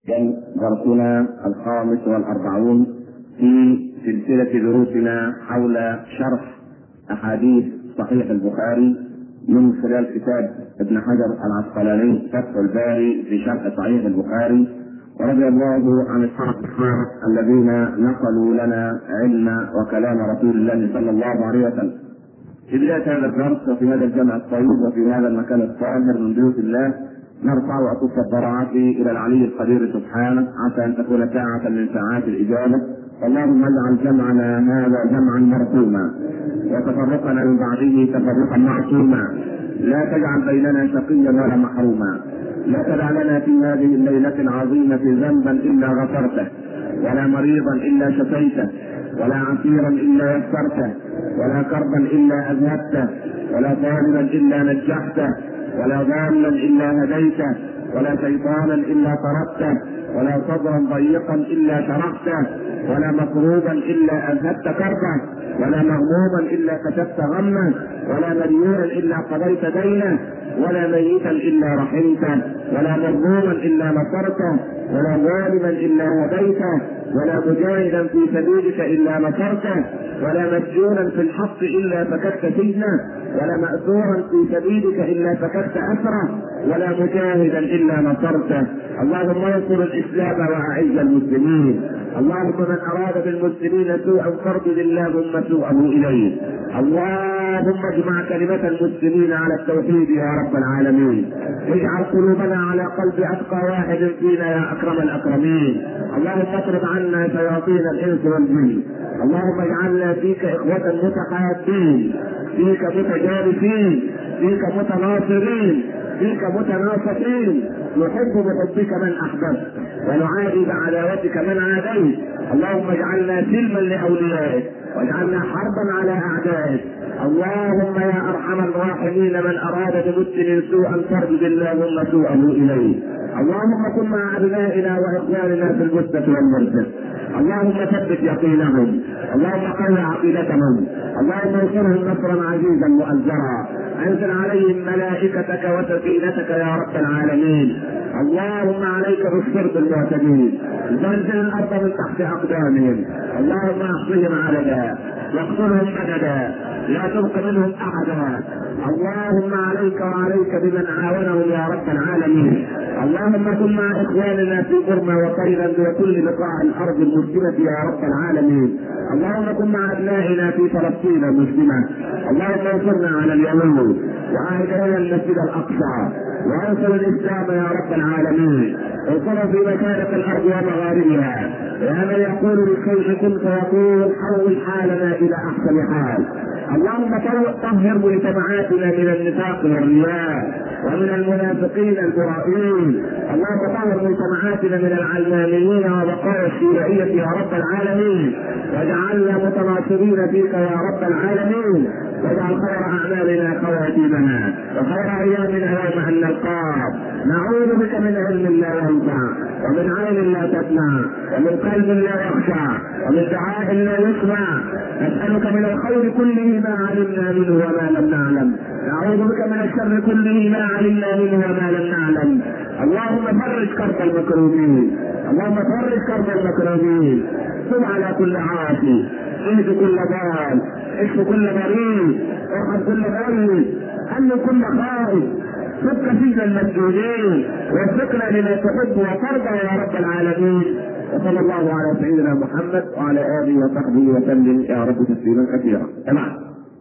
درسنا 45 في سلسلة دروسنا حول شرح أحاديث صحيح البخاري من خلال كتاب ابن حجر العسقلاني فتح الباري في شرح صحيح البخاري، ورضي الله عن السلف الذين نقلوا لنا علم وكلام رسول الله صلى الله عليه وسلم. في بداية هذا الدرس وفي هذا الجمع الطيب وفي هذا المكان الطاهر من بيوت الله نرفع وأكف الضراعات إلى العلي القدير سبحانه، عسى أن تكون ساعة من ساعات الإجابة. اللهم اجعل جمعنا هذا جمعا مرحوما وتفرقنا من بعده تفرقا معصوما، لا تجعل بيننا شقيا ولا محروما، لا تدع لنا في هذه الليلة العظيمة ذنبا إلا غفرته، ولا مريضا إلا شفيته، ولا عسيرا إلا يسرته، ولا كربا إلا أذهبته، ولا طالبا إلا نجحته، ولا ضالا إلا هديته، ولا شيطانا إلا طردته، ولا صدرا ضيقا إلا شرحته، ولا مكروبا إلا أذهبت كربه، ولا مغموما إلا كشفت غمه، ولا مديونا إلا قضيت دينه، ولا ميتا إلا رحمته، ولا مظلوما إلا نصرته، ولا ظالما إلا هديته، ولا مجاهدا في سبيلك إلا نصرته، ولا مسجونا في الحق إلا فككت سجنه، ولا مأسورا في سبيلك إلا فككت أسره، ولا مجاهدا إلا نصرته. اللهم انصر الإسلام وأعز المسلمين. اللهم من أراد بالمسلمين سوءا فاردد اللهم سوءه إليه. اللهم اجمع كلمة المسلمين على التوحيد يا رب العالمين. اجعل قلوبنا على قلب أتقى واحد فينا يا أكرم الأكرمين. اللهم اطرد عنا شياطين الإنس والجن. اللهم اجعلنا فيك إخوة متحابين، فيك متجالسين، فيك متناصرين، فيك متناصحين، نحب بحبك من احببت ونعادي بعداوتك من عاديت. اللهم اجعلنا سلما لاوليائك واجعلنا حربا على اعدائك. اللهم يا ارحم الراحمين من اراد بمسلم سوءا فاردد اللهم سوءه اليه. اللهم كن مع ابنائنا واخواننا في البسطة والمرجة. اللهم ثبت يقينهم، اللهم قوي عقيدتهم، اللهم انصرهم نصرا عزيزا مؤزرا. انزل عليهم ملائكتك وسكينتك يا رب العالمين. اللهم عليك بالصرف المعتدين، زلزل الارض من تحت اقدامهم. اللهم احصهم عددا واقتلهم بددا، لا تبق منهم احدا. اللهم عليك وعليك بمن عاونهم يا رب العالمين. اللهم كن مع اخواننا في برما وتايلاند وكل بقاع الارض المسلمه يا رب العالمين. اللهم كن مع ابنائنا في فلسطين المسلمه. اللهم انصرنا على اليهود واهدنا المسجد الاقصى، وانصر الاسلام يا رب العالمين. انصروا في مشارق الارض ومغاربها، يا من يقول للشيء كن فيكون حول حالنا الى احسن حال. اللهم طهر مجتمعاتنا من النفاق والرياء ومن المنافقين البرائين. اللهم طهر مجتمعاتنا من العلمانيين وبقايا الشيوعية يا رب العالمين، واجعلنا متناصرين فيك يا رب العالمين. واجعل خير اعمالنا خواتيمنا وخير ايامنا يوم ان نلقاك. نعوذ بك من علم لا ينفع ومن عين لا تسمع ومن قلب لا يخشع ومن دعاء لا يسمع. نسألك من الخير كله ما علمنا منه وما لم نعلم، نعوذ بك من الشر كله ما علمنا منه وما لم نعلم. اللهم فرج كرب المكروبين، اللهم فرج كرب المكروبين. تب على كل عاصي، اهد كل ضال، اشف كل مريض، ارحم كل ميت، امن كل خائف، فك سجن المسجونين، وفقنا لما تحب وترضى يا رب العالمين. وصلى الله على سيدنا محمد وعلى اله وصحبه وسلم يا رب تسليما كثيرا. تمام.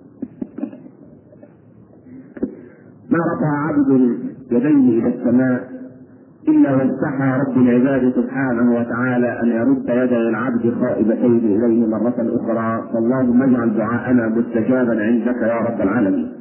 ما رفع عبد يديه الى السماء الا واستحى رب العباد سبحانه وتعالى ان يرد يدي العبد خائبتين اليه مره اخرى. فاللهم اجعل دعاءنا مستجابا عندك يا رب العالمين.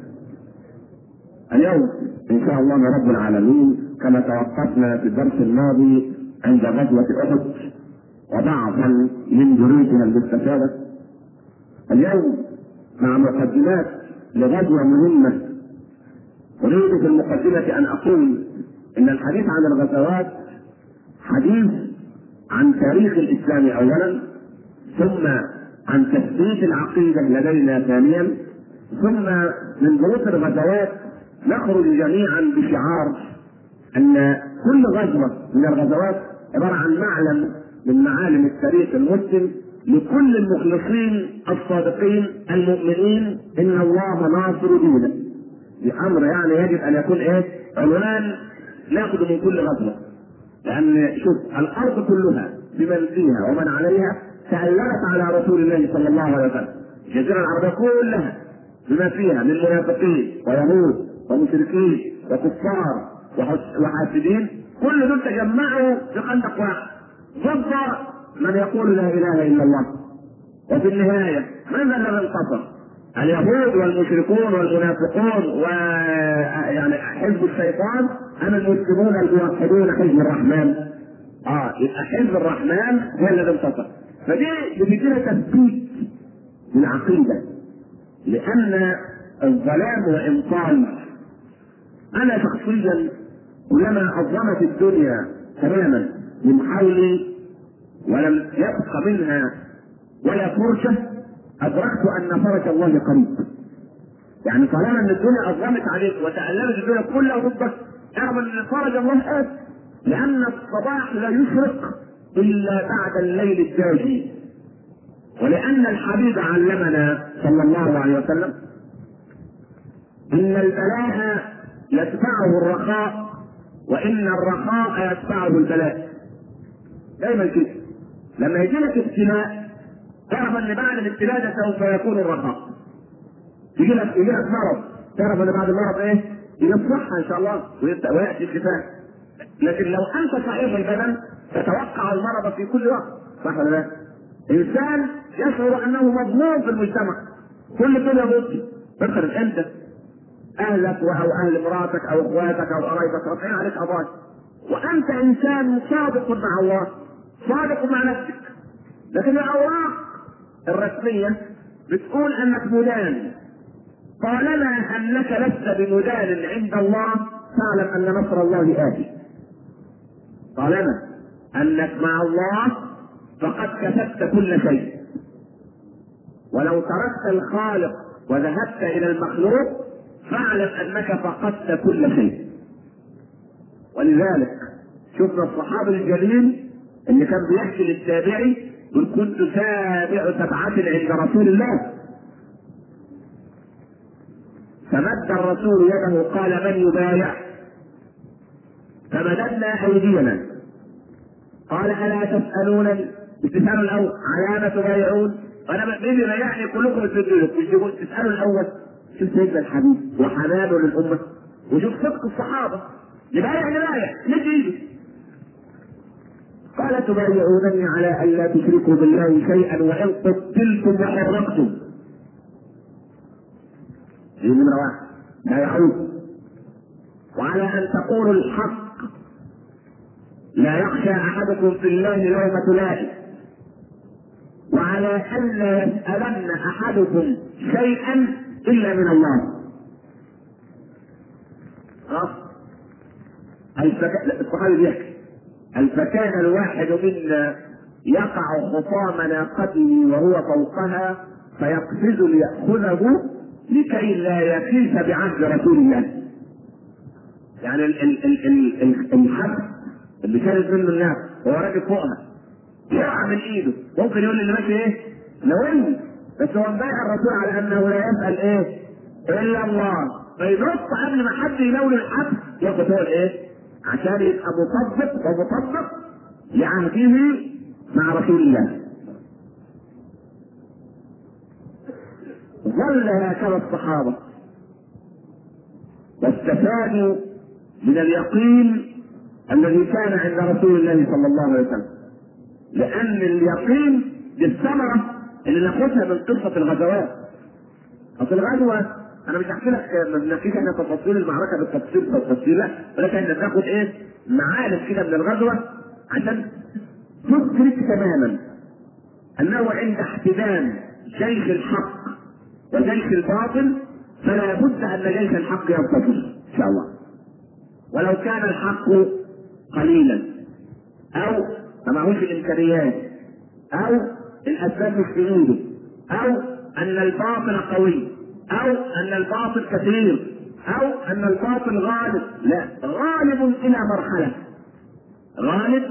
اليوم ان شاء الله رب العالمين كما توقفنا في الدرس الماضي عند غزوة احد وبعضا من دروسها المستفادة، اليوم مع مقدمات لغزوة مهمة. اريد في المقدمة ان اقول ان الحديث عن الغزوات حديث عن تاريخ الاسلام اولا، ثم عن تثبيت العقيدة لدينا ثانيا، ثم من دروس الغزوات نخرج جميعا بشعار ان كل غزوة من الغزوات عباره عن معلم من معالم التاريخ المسلم لكل المخلصين الصادقين المؤمنين ان الله ناصر دينه. دي امر يعني يجب ان يكون عنوان ناخذه من كل غزوه. لان شوف الارض كلها بمن فيها ومن عليها تألمت على رسول الله صلى الله عليه وسلم. الجزيره العربيه كلها بما فيها من منافقين ويهود ومشركين وكفار وحاسدين، كل دول تجمعوا في خندق واحد ضد من يقول لا اله الا الله. وفي النهايه من الذي انتصر؟ اليهود والمشركون والمنافقون ويعني حزب الشيطان ام المسلمون الموحدون حزب الرحمن؟ يبقى حزب الرحمن هو الذي انتصر. فدي بتدينا تثبيت بالعقيده، لان الظلام وان طال. انا شخصيا كلما اظلمت الدنيا تماما من حولي ولم يبق منها ولا فرشه ادركت ان فرج الله قريب. يعني طالما ان الدنيا اظلمت عليك وتألمت الدنيا كلها ضدك، اعلم ان فرج الله آت، لان الصباح لا يشرق الا بعد الليل الداجي. ولان الحبيب علمنا صلى الله عليه وسلم ان البلاء يتبعه الرخاء وان الرخاء يتبعه البلاء. دايما كده لما يجي لك ابتلاء تعرف ان بعد الابتلاء ده سوف يكون الرخاء. يجي لك مرض تعرف ان بعد المرض يجي الصحه ان شاء الله وياتي الشفاء. لكن لو انت صحيح البدن تتوقع المرض في كل وقت، صح ولا لا؟ انسان يشعر انه مظلوم في المجتمع، كل الدنيا ضده، تدخل انت اهلك او اهل مراتك او اخواتك او قرايبك رافعين عليك قضايا، وانت انسان صادق مع الله صادق مع نفسك، لكن الاوراق الرسميه بتقول انك مدان. طالما انك لست بمدان عند الله فاعلم ان نصر الله آتي. طالما انك مع الله فقد كسبت كل شيء، ولو تركت الخالق وذهبت الى المخلوق فاعلم انك فقدت كل شيء. ولذلك شفنا الصحابي الجليل اللي كان بيحكي للتابعي يقول كنت سابع سبعة عند رسول الله، فمد الرسول يده قال من يبايع؟ فمددنا ايدينا قال الا تسالونني؟ تسالوا الاول على ما تبايعون؟ وانا مين يبايعني كلكم تسالوا الاول. شوف سيدنا الحبيب وحنانه للامه، وشوف صدق الصحابه. نبايع مد ايده. قال تبايعونني على ان لا تشركوا بالله شيئا وان قتلتم وحرقتم. دي نمرة واحد لا يعود. وعلى ان تقولوا الحق لا يخشى احدكم في الله لومة لائم، وعلى ان لا يسألن احدكم شيئا الا من الله. الصحابي بيحكي فكان الواحد منا يقع خطام ناقته وهو فوقها فيقفز ليأخذه لكي لا يخيف بعهد رسول الله. يعني الحد اللي شارد منه الناس وهو راكب فوقها يقع من ايده، ممكن يقول اللي ماشي ناولني، بس هو مبايع الرسول على انه لا يسأل الا الله، فينط قبل ما حد يناول الحد ياخد هو عشان يبقى مصدق ومطبق لعهده مع رسول الله. ظل هكذا الصحابة واستفادوا من اليقين الذي كان عند رسول الله صلى الله عليه وسلم، لأن اليقين دي الثمرة اللي ناخدها من قصة الغزوات. أصل الغزوة أنا مش هحكي لك، ما بنحكيش احنا تفاصيل المعركة بالتفصيل لا، ولكن احنا بناخد معالم كده من الغزوة عشان تدرك تماما أنه عند احتدام جيش الحق وجيش الباطل فلا بد ان جيش الحق ينتصر ان شاء الله، ولو كان الحق قليلا او ما معهوش الامكانيات او الاسباب مش في ايده او ان الباطل قوي او ان الباطل كثير او ان الباطل غالب. لا، غالب الى مرحله، غالب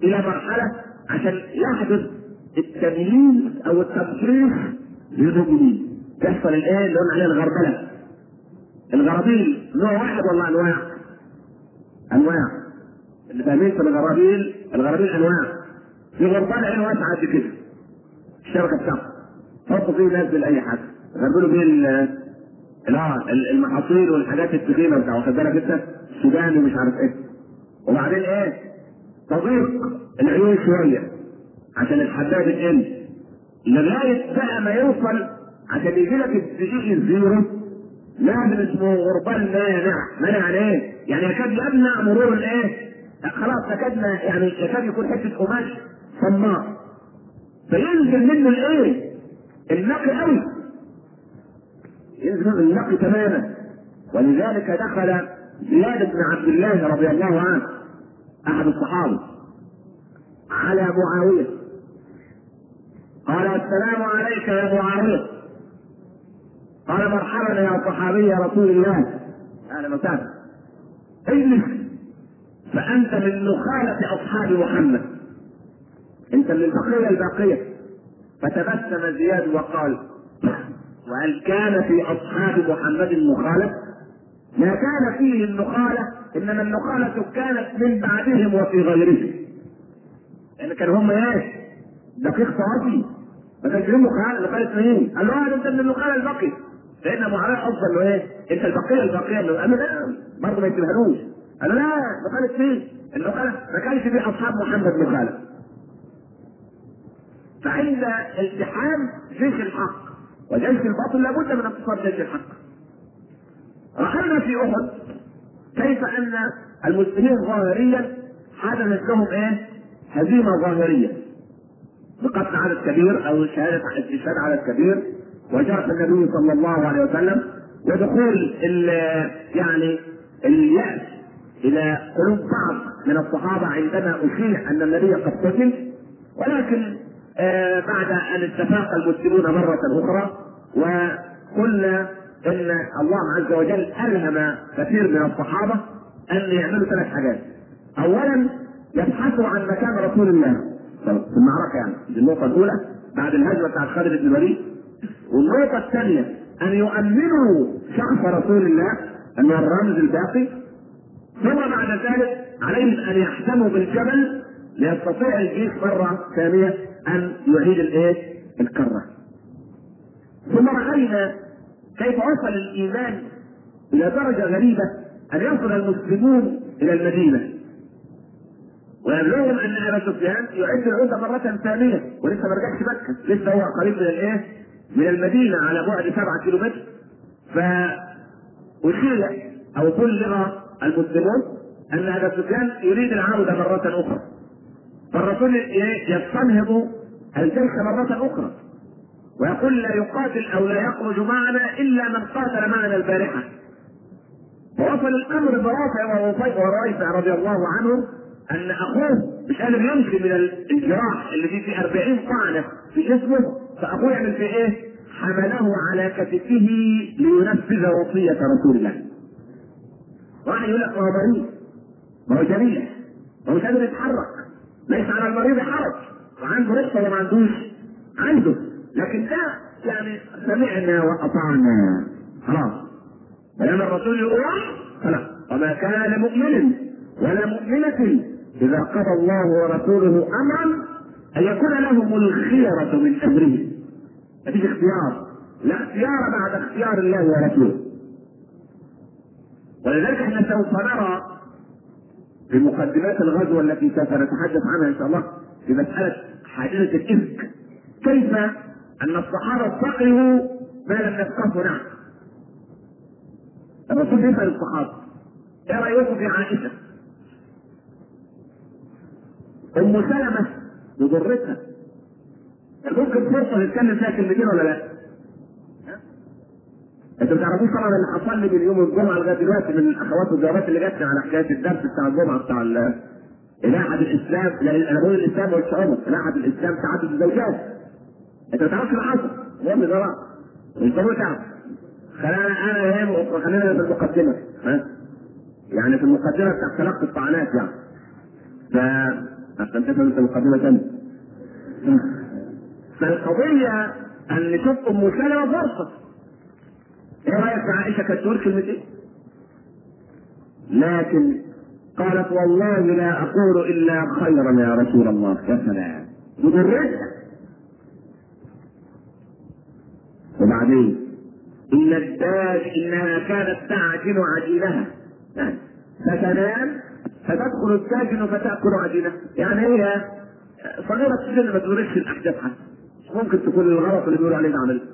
الى مرحله عشان يحدث التمييز او التمحيص للمؤمنين. يحصل الايه اللي قلنا عليه الغربله. الغرابيل نوع واحد ولا انواع؟ انواع. اللي فاهمين في الغرابيل انواع. في غربال عين واسعه قد كده الشبكه بتاعته، حطوا فيه نزل اي حاجه، غربلوا بيه المحاصيل والحاجات التخينه بتاع، واخد بالك انت، السودان ومش عارف ايه. وبعدين ايه؟ تضيق العيون شويه عشان الحبايه تقل، لغايه بقى ما يوصل عشان يجي لك الدقيق الزيرو لازم اسمه غربال مانع يعني ايه؟ يعني يكاد يمنع مرور الايه؟ خلاص يكاد يكون حته قماش صماء، فينزل منه الايه؟ النقي قوي، ينزل منه النقي تماما. ولذلك دخل زياد بن عبد الله رضي الله عنه احد الصحابه على معاويه، قال السلام عليك يا معاويه. قال مرحبا يا صحابي رسول الله، اهلا وسهلا، اجلس فانت من نخالة اصحاب محمد، انت من البقية الباقية. فتبسم زياد وقال وهل كان في اصحاب محمد نخالة؟ ما كان فيه النخالة، انما النخالة كانت من بعدهم وفي غيرهم، يعني كانوا هم ايه؟ دقيق صافي، ما كانش لهم نخالة مين؟ قال له انت من النخالة الباقية. لان معاويه افضل له ايه؟ انت البقيه اللي قال له لا برضه ما يسيبهالوش، قال له لا نخالف مين؟ النخالة ما كانش في اصحاب محمد نخالة. فعند التحام جيش الحق وجيش الباطل لابد من انتصار جيش الحق. راينا في احد كيف ان المسلمين ظاهريا حدثت لهم ايه؟ هزيمه ظاهريه بقتل عدد كبير او شهاده عدد كبير، وجرح النبي صلى الله عليه وسلم، ودخول اليأس الى قلوب بعض من الصحابه عندما اشيع ان النبي قد قتل. ولكن بعد ان اتفق المسلمون مره اخرى وقلنا ان الله عز وجل الهم كثير من الصحابه ان يعملوا ثلاث حاجات. اولا يبحثوا عن مكان رسول الله في المعركه، دي النقطه الاولى بعد الهجمه بتاعت خالد بن الوليد. والنقطة الثانية أن يؤمنوا شخص رسول الله أنه الرمز الباقي. ثم بعد ذلك عليهم أن يحزموا بالجبل ليستطيع الجيش مرة ثانية أن يعيد الكرة. ثم رأينا كيف وصل الإيمان إلى درجة غريبة أن يصل المسلمون إلى المدينة ويبلغهم أن أبا سفيان يعد العودة مرة ثانية ولسه ما رجعش مكة، لسه هو قريب من المدينة على بعد 7 كيلومتر. فأشيع أو بلغ المسلمون أن أبا سفيان يريد العودة مرة أخرى، فالرسول يستنهض الجيش مرة أخرى ويقول لا يقاتل أو لا يخرج معنا إلا من قاتل معنا البارحة. فوصل الأمر برافع ورافع رضي الله عنه أن أخوه مش قادر يمشي من الجراح اللي فيه 40 طعنة في جسمه، فأخوه يعمل في إيه؟ حمله على كتفه لينفذ وصية رسول الله. واحد يقول لك ما هو مريض، ما هو جريح، ما هو مش قادر يتحرك، ليس على المريض حرج، وعنده رخصة ولا ما عندوش؟ عنده، لكن ده سمعنا وأطعنا خلاص. فلما الرسول يقول خلاص وما كان لمؤمن ولا مؤمنة إذا قضى الله ورسوله أمرا أن يكون لهم الخيرة من أمره. مفيش اختيار، لا اختيار بعد اختيار الله ورسوله. ولذلك احنا سوف نرى في مقدمات الغزوة التي سوف نتحدث عنها ان شاء الله في مسألة حادثة الإفك كيف ان الصحابة فقهوا ما لم يفقهوا نحن. الرسول يسأل الصحابة ايه رأيكم في عائشة؟ ام سلمة بضرتها ممكن فرصة تتكلم فيها كلمتين ولا لا؟ انتوا ما تعرفوش طبعا اللي حصل لي من يوم الجمعه لغايه دلوقتي من الاخوات والزوجات اللي جاتني على حكايه الدرس بتاع الجمعه بتاع إلاحة الاسلام، انا بقول الاسلام والشعوب، إلاحة الاسلام تعدد الزوجات. انت ما تعرفش اللي حصل، المهم ده بقى مش ضروري تعرف. خلينا في المقدمه، ها؟ يعني في المقدمه بتاع تلقي الطعنات يعني. عشان تفهم انت مقدمه ثانيه. فالقضيه ان نشوف ام سلمه فرصه. ايه رايك في عائشه كانت تقول كلمتين؟ لكن قالت والله لا اقول الا خيرا يا رسول الله. يا سلام مدرسه. وبعدين ان الداج انها كانت تعجن عجينها، فتنام فتدخل الداجن فتاكل عجينها. يعني هي صغيره السن ما تدركش الاحداث حتى. ممكن تكون الغلط اللي بيقولوا عليه ده عمليه.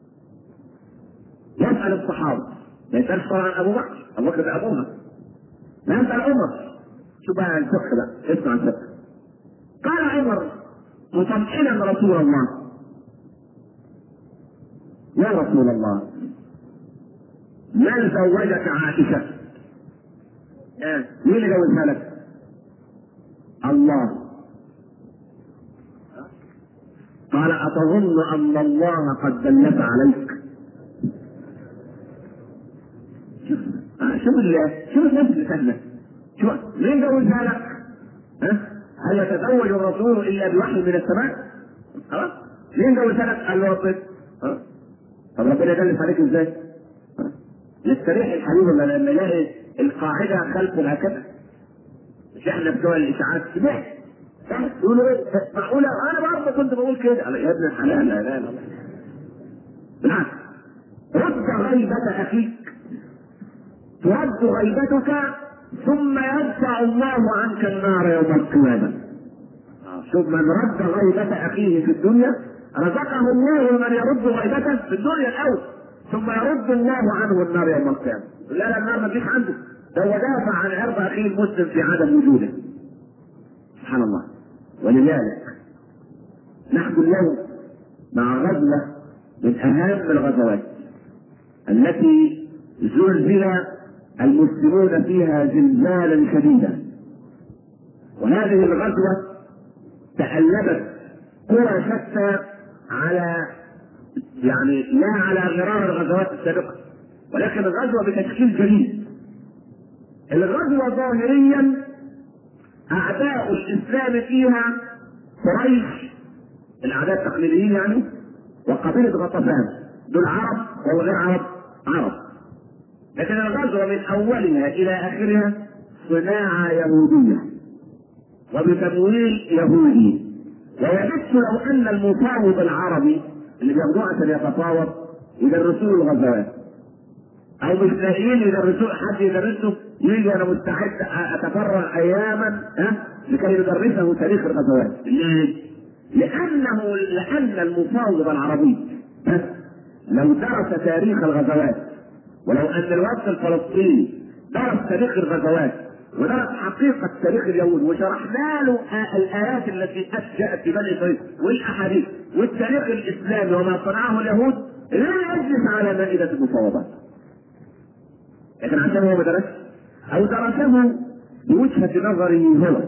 يسال الصحابه، ما يسالش طبعا ابو بكر، ابو بكر ده ابوها، لا يسال عمر. شو بقى الفقه بقى، اسمع الفقه. قال عمر مطمئنا رسول الله: يا رسول الله من زوجك عائشه؟ مين اللي جوزها لك؟ الله. قال أتظن أن الله قد دلت عليك؟ شوف الناس اللي سهلة. شوف مين جوزها لك؟ هل يتزوج الرسول إلا بوحي من السماء؟ خلاص. مين جوزها لك؟ قال له ربنا. طب ربنا يدلس عليك ازاي؟ يستريح الحبيب لما يلاقي القاعدة خلفه هكذا. مش احنا بتوع الإشاعات سمعت يقولوا ايه؟ معقولة انا برضه كنت بقول كده. يا ابن الحلال لا لا لا. بالعكس رد غيبة اخيك ترد غيبتك ثم يدفع الله عنك النار يوم القيامة. شوف من رد غيبة اخيه في الدنيا رزقه الله من يرد غيبته في الدنيا الاول ثم يرد الله عنه النار يوم القيامة. لا النار ما تجيش عنده، ده هو دافع عن عرض اخيه المسلم في عدم وجوده. سبحان الله. ولذلك نحن اليوم مع غزوة من أهم الغزوات التي زلزل المسلمون فيها زلزالا شديدا. وهذه الغزوة تألبت قوى شتى على يعني لا على غرار الغزوات السابقة، ولكن الغزوة بتشكيل جديد. الغزوة ظاهريا أعداء الإسلام فيها قريش الأعداء التقليديين يعني، وقبيلة غطفان، دول عرب ولا غير عرب؟ عرب. لكن الغزوة من أولها إلى آخرها صناعة يهودية وبتمويل يهودي. ويحس لو أن المفاوض العربي اللي بياخدوه عشان يتفاوض يدرسوه الغزوات، أو مش لاقيين يدرسوه، حد يدرسه يجي أنا مستعد أتفرغ أياما لكي يدرسه تاريخ الغزوات. ليه؟ لأن المفاوض العربي لو درس تاريخ الغزوات، ولو أن الوفد الفلسطيني درس تاريخ الغزوات ودرس حقيقة تاريخ اليهود وشرحنا له الآيات التي جاءت في بني إسرائيل والأحاديث والتاريخ الإسلامي وما صنعه اليهود، لا يجلس على مائدة المفاوضات. لكن عشان هو ما درسش أو درسه بوجهة نظره هو،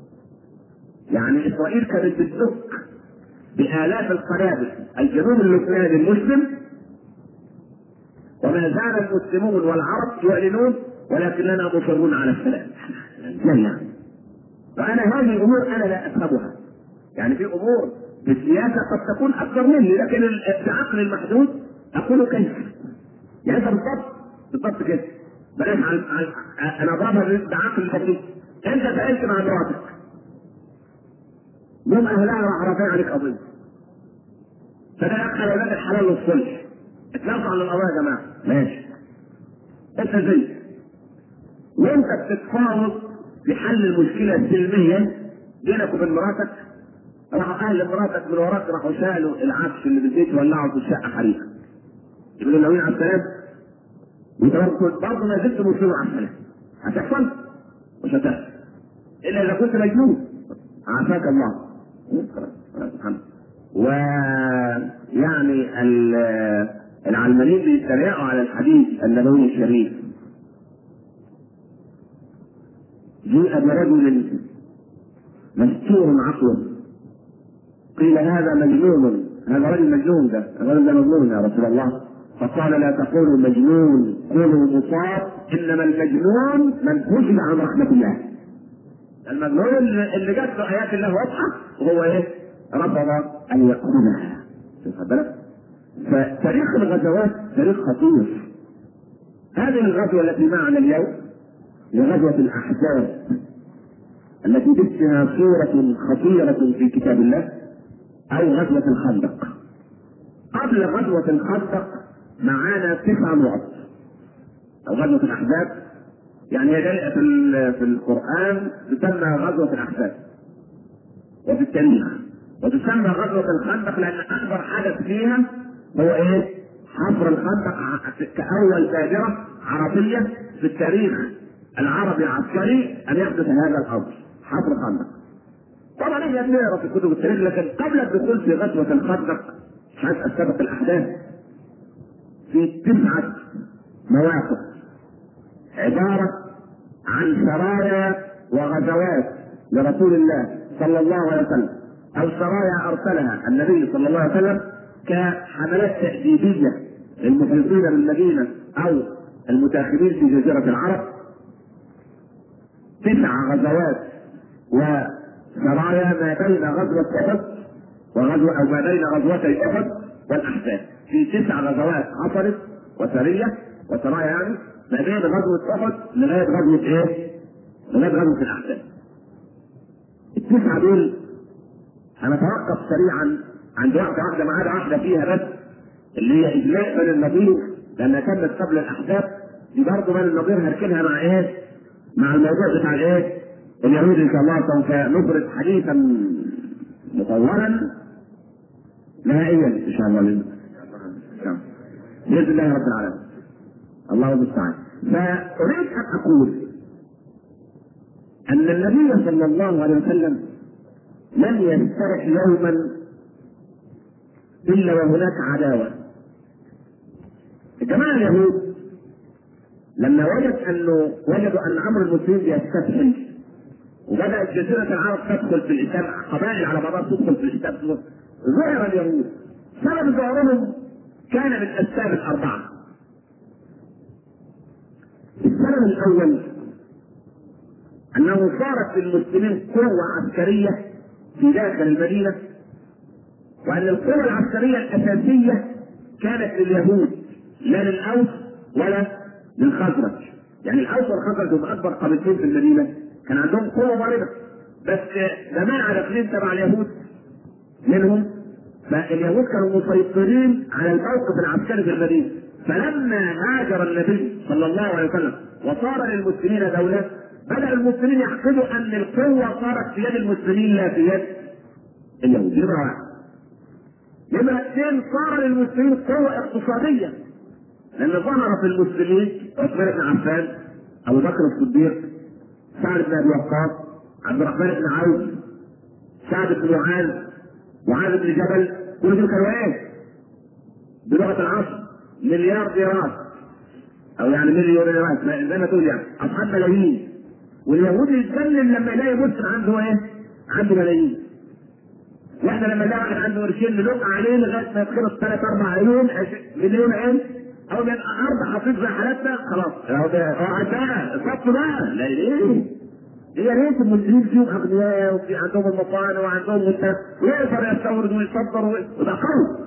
يعني إسرائيل كانت بتدق بآلاف القنابل الجنوب اللبناني المسلم، وما زال المسلمون والعرب يعلنون ولكننا مصرون على السلام. يعني وأنا هذه الأمور أنا لا أفهمها. يعني في أمور في السياسة قد تكون أكثر مني، لكن بعقلي المحدود أقول كيف. يعني أنت بالضبط كده. بلاش أنا أضربها بعقل بسيط. أنت سألت مع مراتك جم اهلها راح رافعين عليك قضيه، فده يدخل اولاد الحلال للصلح، اتنافسوا عن القضايا يا جماعه ماشي. انت زي وانت بتتفاوض في حل المشكله سلميا بينك وبين مراتك، راحوا اهل مراتك من وراك راحوا شالوا العفش اللي بالبيت ولعوا في الشقه حريقه. يقولوا ناويين على السلام، وانت برضه ما زلت مسلم على السلام. هتحصل؟ مش هتحصل الا اذا كنت مجنون عافاك الله. ويعني العلمانيين بيتريقوا على الحديث النبوي الشريف. جيء برجل مستور عقله قيل هذا مجنون، هذا رجل مجنون، ده الرجل ده مجنون يا رسول الله. فقال لا تقولوا مجنون قولوا مصاب، انما المجنون من فجر عن رحمه الله. المجنون اللي جات له ايات الله واضحه وهو ايه؟ رفض ان يقبلها. واخد بالك؟ فتاريخ الغزوات تاريخ خطير. هذه الغزوه التي معنا اليوم هي غزوه الاحزاب التي باسمها صوره خطيره في كتاب الله، او غزوه الخندق. قبل غزوه الخندق معانا 9 نقط. او غزوه الاحزاب يعني هي جاءت في القرآن تسمى غزوة الأحزاب، وفي التاريخ وتسمى غزوة الخندق لأن أكبر حدث فيها هو إيه؟ حفر الخندق كأول بادرة عربية في التاريخ العربي العسكري أن يحدث هذا الأمر، حفر الخندق. طبعا احنا بنقرا في كتب التاريخ، لكن قبل الدخول في غزوة الخندق مش عايز أستبق الأحداث في 9 مواقف عبارة عن سرايا وغزوات لرسول الله صلى الله عليه وسلم، او سرايا ارسلها النبي صلى الله عليه وسلم كحملات تأديبية للمحيطين بالمدينة او المتاخرين في جزيرة العرب. 9 غزوات وسرايا ما بين غزوة احد وغزوة او ما بين غزوتي احد والاحزاب. في 9 غزوات حصلت وسرية وسرايا يعني ما بين غزوة احد لغاية غزوة ايه؟ لغاية غزوة الاحزاب. ال9 دول هنتوقف سريعا عند واحدة ما عدا واحدة فيها بس، اللي هي اجلاء بني النضير، لانها كانت قبل الاحزاب. دي برضه بني النضير هركنها مع ايه؟ مع الموضوع بتاع الايه؟ اليهود. ان شاء الله سوف نفرد حديثا مطولا نهائيا ان شاء الله باذن الله رب العالمين. الله المستعان. فاريد ان اقول ان النبي صلى الله عليه وسلم لم يسترح يوما الا وهناك عداوه. الجماعه اليهود لما وجدوا ان امر المسلمين بيستفحل، وبدات جزيره العرب تدخل في الاسلام، قبائل على بعضها تدخل في الاسلام، ظهر اليهود. سبب ظهورهم كان من اسباب 4. السبب الاول انه صارت للمسلمين قوة عسكرية في داخل المدينة، وان القوة العسكرية الاساسية كانت لليهود لا للاوس ولا للخزرج. يعني الاوس والخزرج هم اكبر قبيلتين في المدينة، كان عندهم قوة ضاربة، بس جماعة داخلين تبع اليهود منهم، فاليهود كانوا مسيطرين على الموقف العسكري في المدينة. فلما هاجر النبي صلى الله عليه وسلم وصار للمسلمين دولة، بدأ المسلمين يحسبوا ان القوة صارت في يد المسلمين لا في يد اليهود. نمرة 1. نمرة 2، صار للمسلمين قوة اقتصادية، لان ظهر في المسلمين عثمان بن عفان، ابو بكر الصديق، سعد بن ابي وقاص، عبد الرحمن بن عوف، سعد بن معاذ بن جبل. كل دول كانوا ايه؟ بلغة العصر مليار دينار، او يعني مليون دينار زي ما تقول، يعني اصحاب ملايين. واليهود يتجنن لما يلاقي مسلم عنده ايه؟ عنده ملايين. واحنا لما نلاقي واحد عنده قرشين نلوك عليه لغايه ما يتخلص 3-4 مليون عين، او من ارض حفيظ زي حالتنا، خلاص اقعد بقى الصف بقى. لا ليه؟ يا ريت المسلمين فيهم اغنياء وفي عندهم المصانع وعندهم ويقدر يستورد ويصدر وده قوي.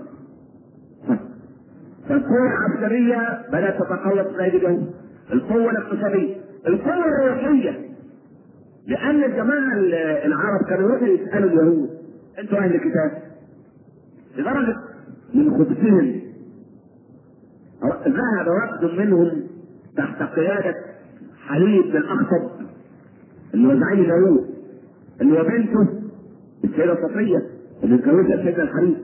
فالقوة العسكرية بدأت تتقوى في أيدي اليهود. القوة الاقتصادية، القوة الروحية، لأن الجماعة العرب كانوا يروحوا يسألوا اليهود أنتوا أهل الكتاب، لدرجة من خبثهم ذهب وفد منهم تحت قيادة حليب بن الأخطب اللي هو زعيم اليهود، اللي هو بنته السيدة صفية اللي اتجوزها سيدنا الحليب.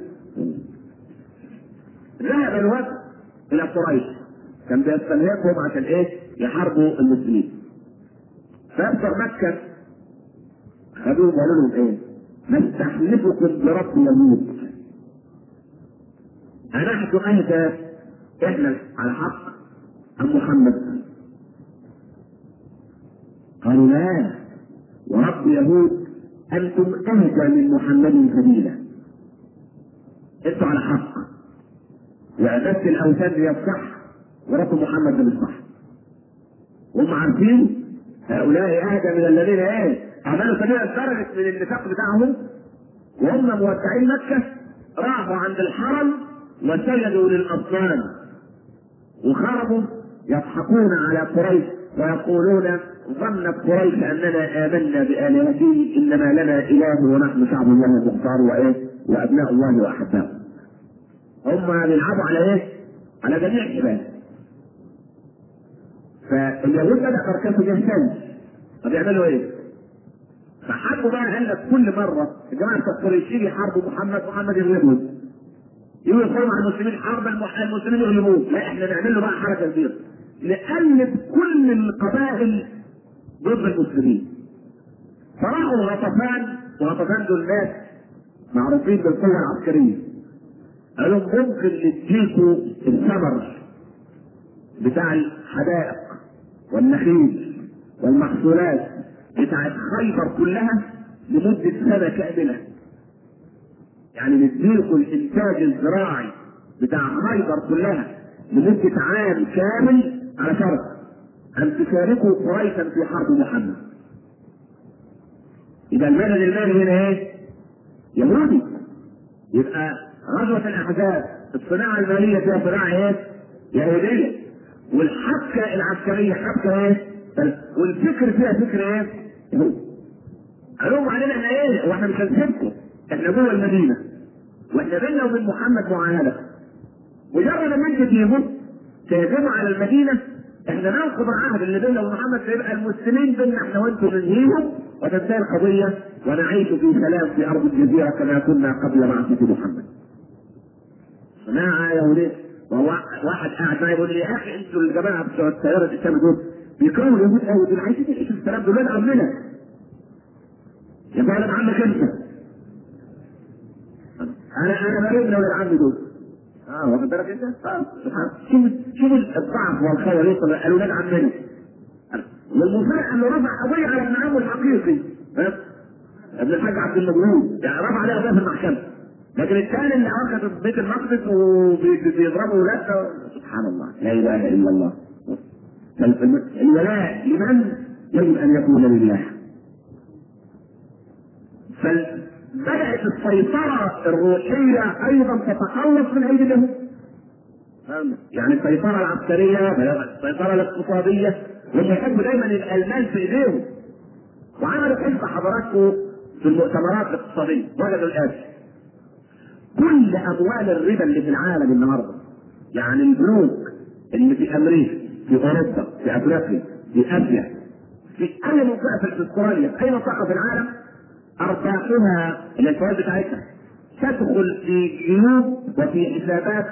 ذهب الوفد الى قريش، كان بيستنهضهم عشان ايه؟ يحاربوا المسلمين. فابصر مكة خدوهم وقالوا لهم ايه؟ نستحلفكم برب يموت، أنحن أهدى احنا على حق ام محمد؟ قالوا لا، ورب يهود انتم اهدى من محمد سبيلا، انتوا على حق، وعبادة الاوثان هي الصح ورب محمد ده الصح. هم عارفين هؤلاء اهدى من الذين ايه؟ عملوا سبيل درجة من النفاق بتاعهم وهم مودعين مكة، راحوا عند الحرم وسجدوا للأصنام وخرجوا يضحكون على قريش ويقولون ظنت قريش أننا آمنا بآلهته إنما لنا إله ونحن شعب الله المختار وأبناء الله وأحباؤه. هم بيلعبوا على إيه؟ على جميع العباد. فاليهود بدأ مركزهم يهتز. طب يعملوا إيه؟ فحبوا بقى قال لك كل مرة الجماعة بتوع قريش يجي يحاربوا محمد يغلبهم. يقولوا يدخلوا مع المسلمين حرب المسلمين يغلبوه. لا احنا نعمل له بقى حركة كبيرة. نقلب كل القبائل ضد المسلمين. فراحوا غطفان دول ناس معروفين بالقوة العسكرية. قالوا ممكن نديكوا الثمر بتاع الحدائق والنخيل والمحصولات بتاعت خيبر كلها لمدة سنة كاملة. يعني نديكوا الانتاج الزراعي بتاع خيبر كلها لمدة عام كامل على شرط ان تشاركوا قريشا في حرب محمد. يبقى المدد المالي هنا ايه؟ يهودي. يبقى غزوة الاحزاب الصناعة المالية فيها صناعة ايه؟ يهودية. والحبكة العسكرية حبكة ايه؟ والفكر فيها فكر ايه؟ يهودي. قالوا علينا احنا ايه؟ واحنا مش هنسيبكم، احنا جوه المدينة واحنا بيننا وبين محمد معاهدة. مجرد ان انت تهجموا على المدينة احنا ننقض العهد اللي بيننا وبين محمد، فيبقى المسلمين بيننا احنا وانتم ننهيهم وتنتهي القضية ونعيش في سلام في ارض الجزيرة كما كنا قبل بعثة محمد. صناعة يهودية. واحد قاعد معي يقول لي يا اخي انتوا الجماعة بتوع السيارة الاسلام دول بيكرهوا اليهود قوي، دول عايزين يعيشوا في السلام، دول ولاد عمنا. يا ولد عمك انت. انا بريء من ولاد عمي دول. واخد بالك انت؟ سبحان. شوف الضعف والخير يوصل قالوا ولاد عمنا. والمفاجأة انه رفع قضية على ابن عمه الحقيقي ابن الحاج عبد المجنون، يعني رفع عليه قضية في المحكمة. لكن الثاني اللي واخد بيت المقدس وبيضربوا ولاده، سبحان الله لا اله الا الله. الولاء لمن؟ يجب ان يكون لله. فبدأت السيطرة الروحية ايضا تتخلص من ايدي اليهود. يعني السيطرة العسكرية، السيطرة الاقتصادية، هم يحبوا دايما يبقى المال في ايديهم. وعملوا حسب حضراتكم في المؤتمرات الاقتصادية وجدوا الآتي: كل اموال الربا اللي في العالم النهارده، يعني البنوك اللي في امريكا، في اوروبا، في افريقيا، في اسيا، في اي منطقه، في استراليا، في اي منطقه في العالم، ارباحها الفوائد بتاعتها تدخل في جيوب وفي حسابات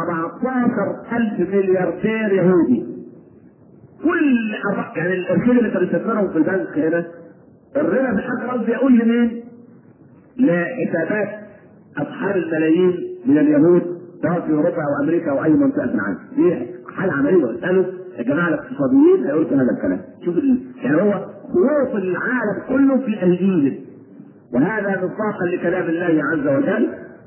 17,000 ملياردير يهودي. كل يعني القرشين اللي كانوا يسافرهم في البنك هنا، الربا في الاخر بيقول لمين؟ لحسابات اصحاب الملايين من اليهود سواء في اوروبا او امريكا او اي منطقه في العالم. دي حاله عمليه، واسالوا الجماعه الاقتصاديين هيقولوا هذا الكلام. شوف يعني هو خوف العالم كله في ايديهم، وهذا مصداقا لكلام الله عز وجل: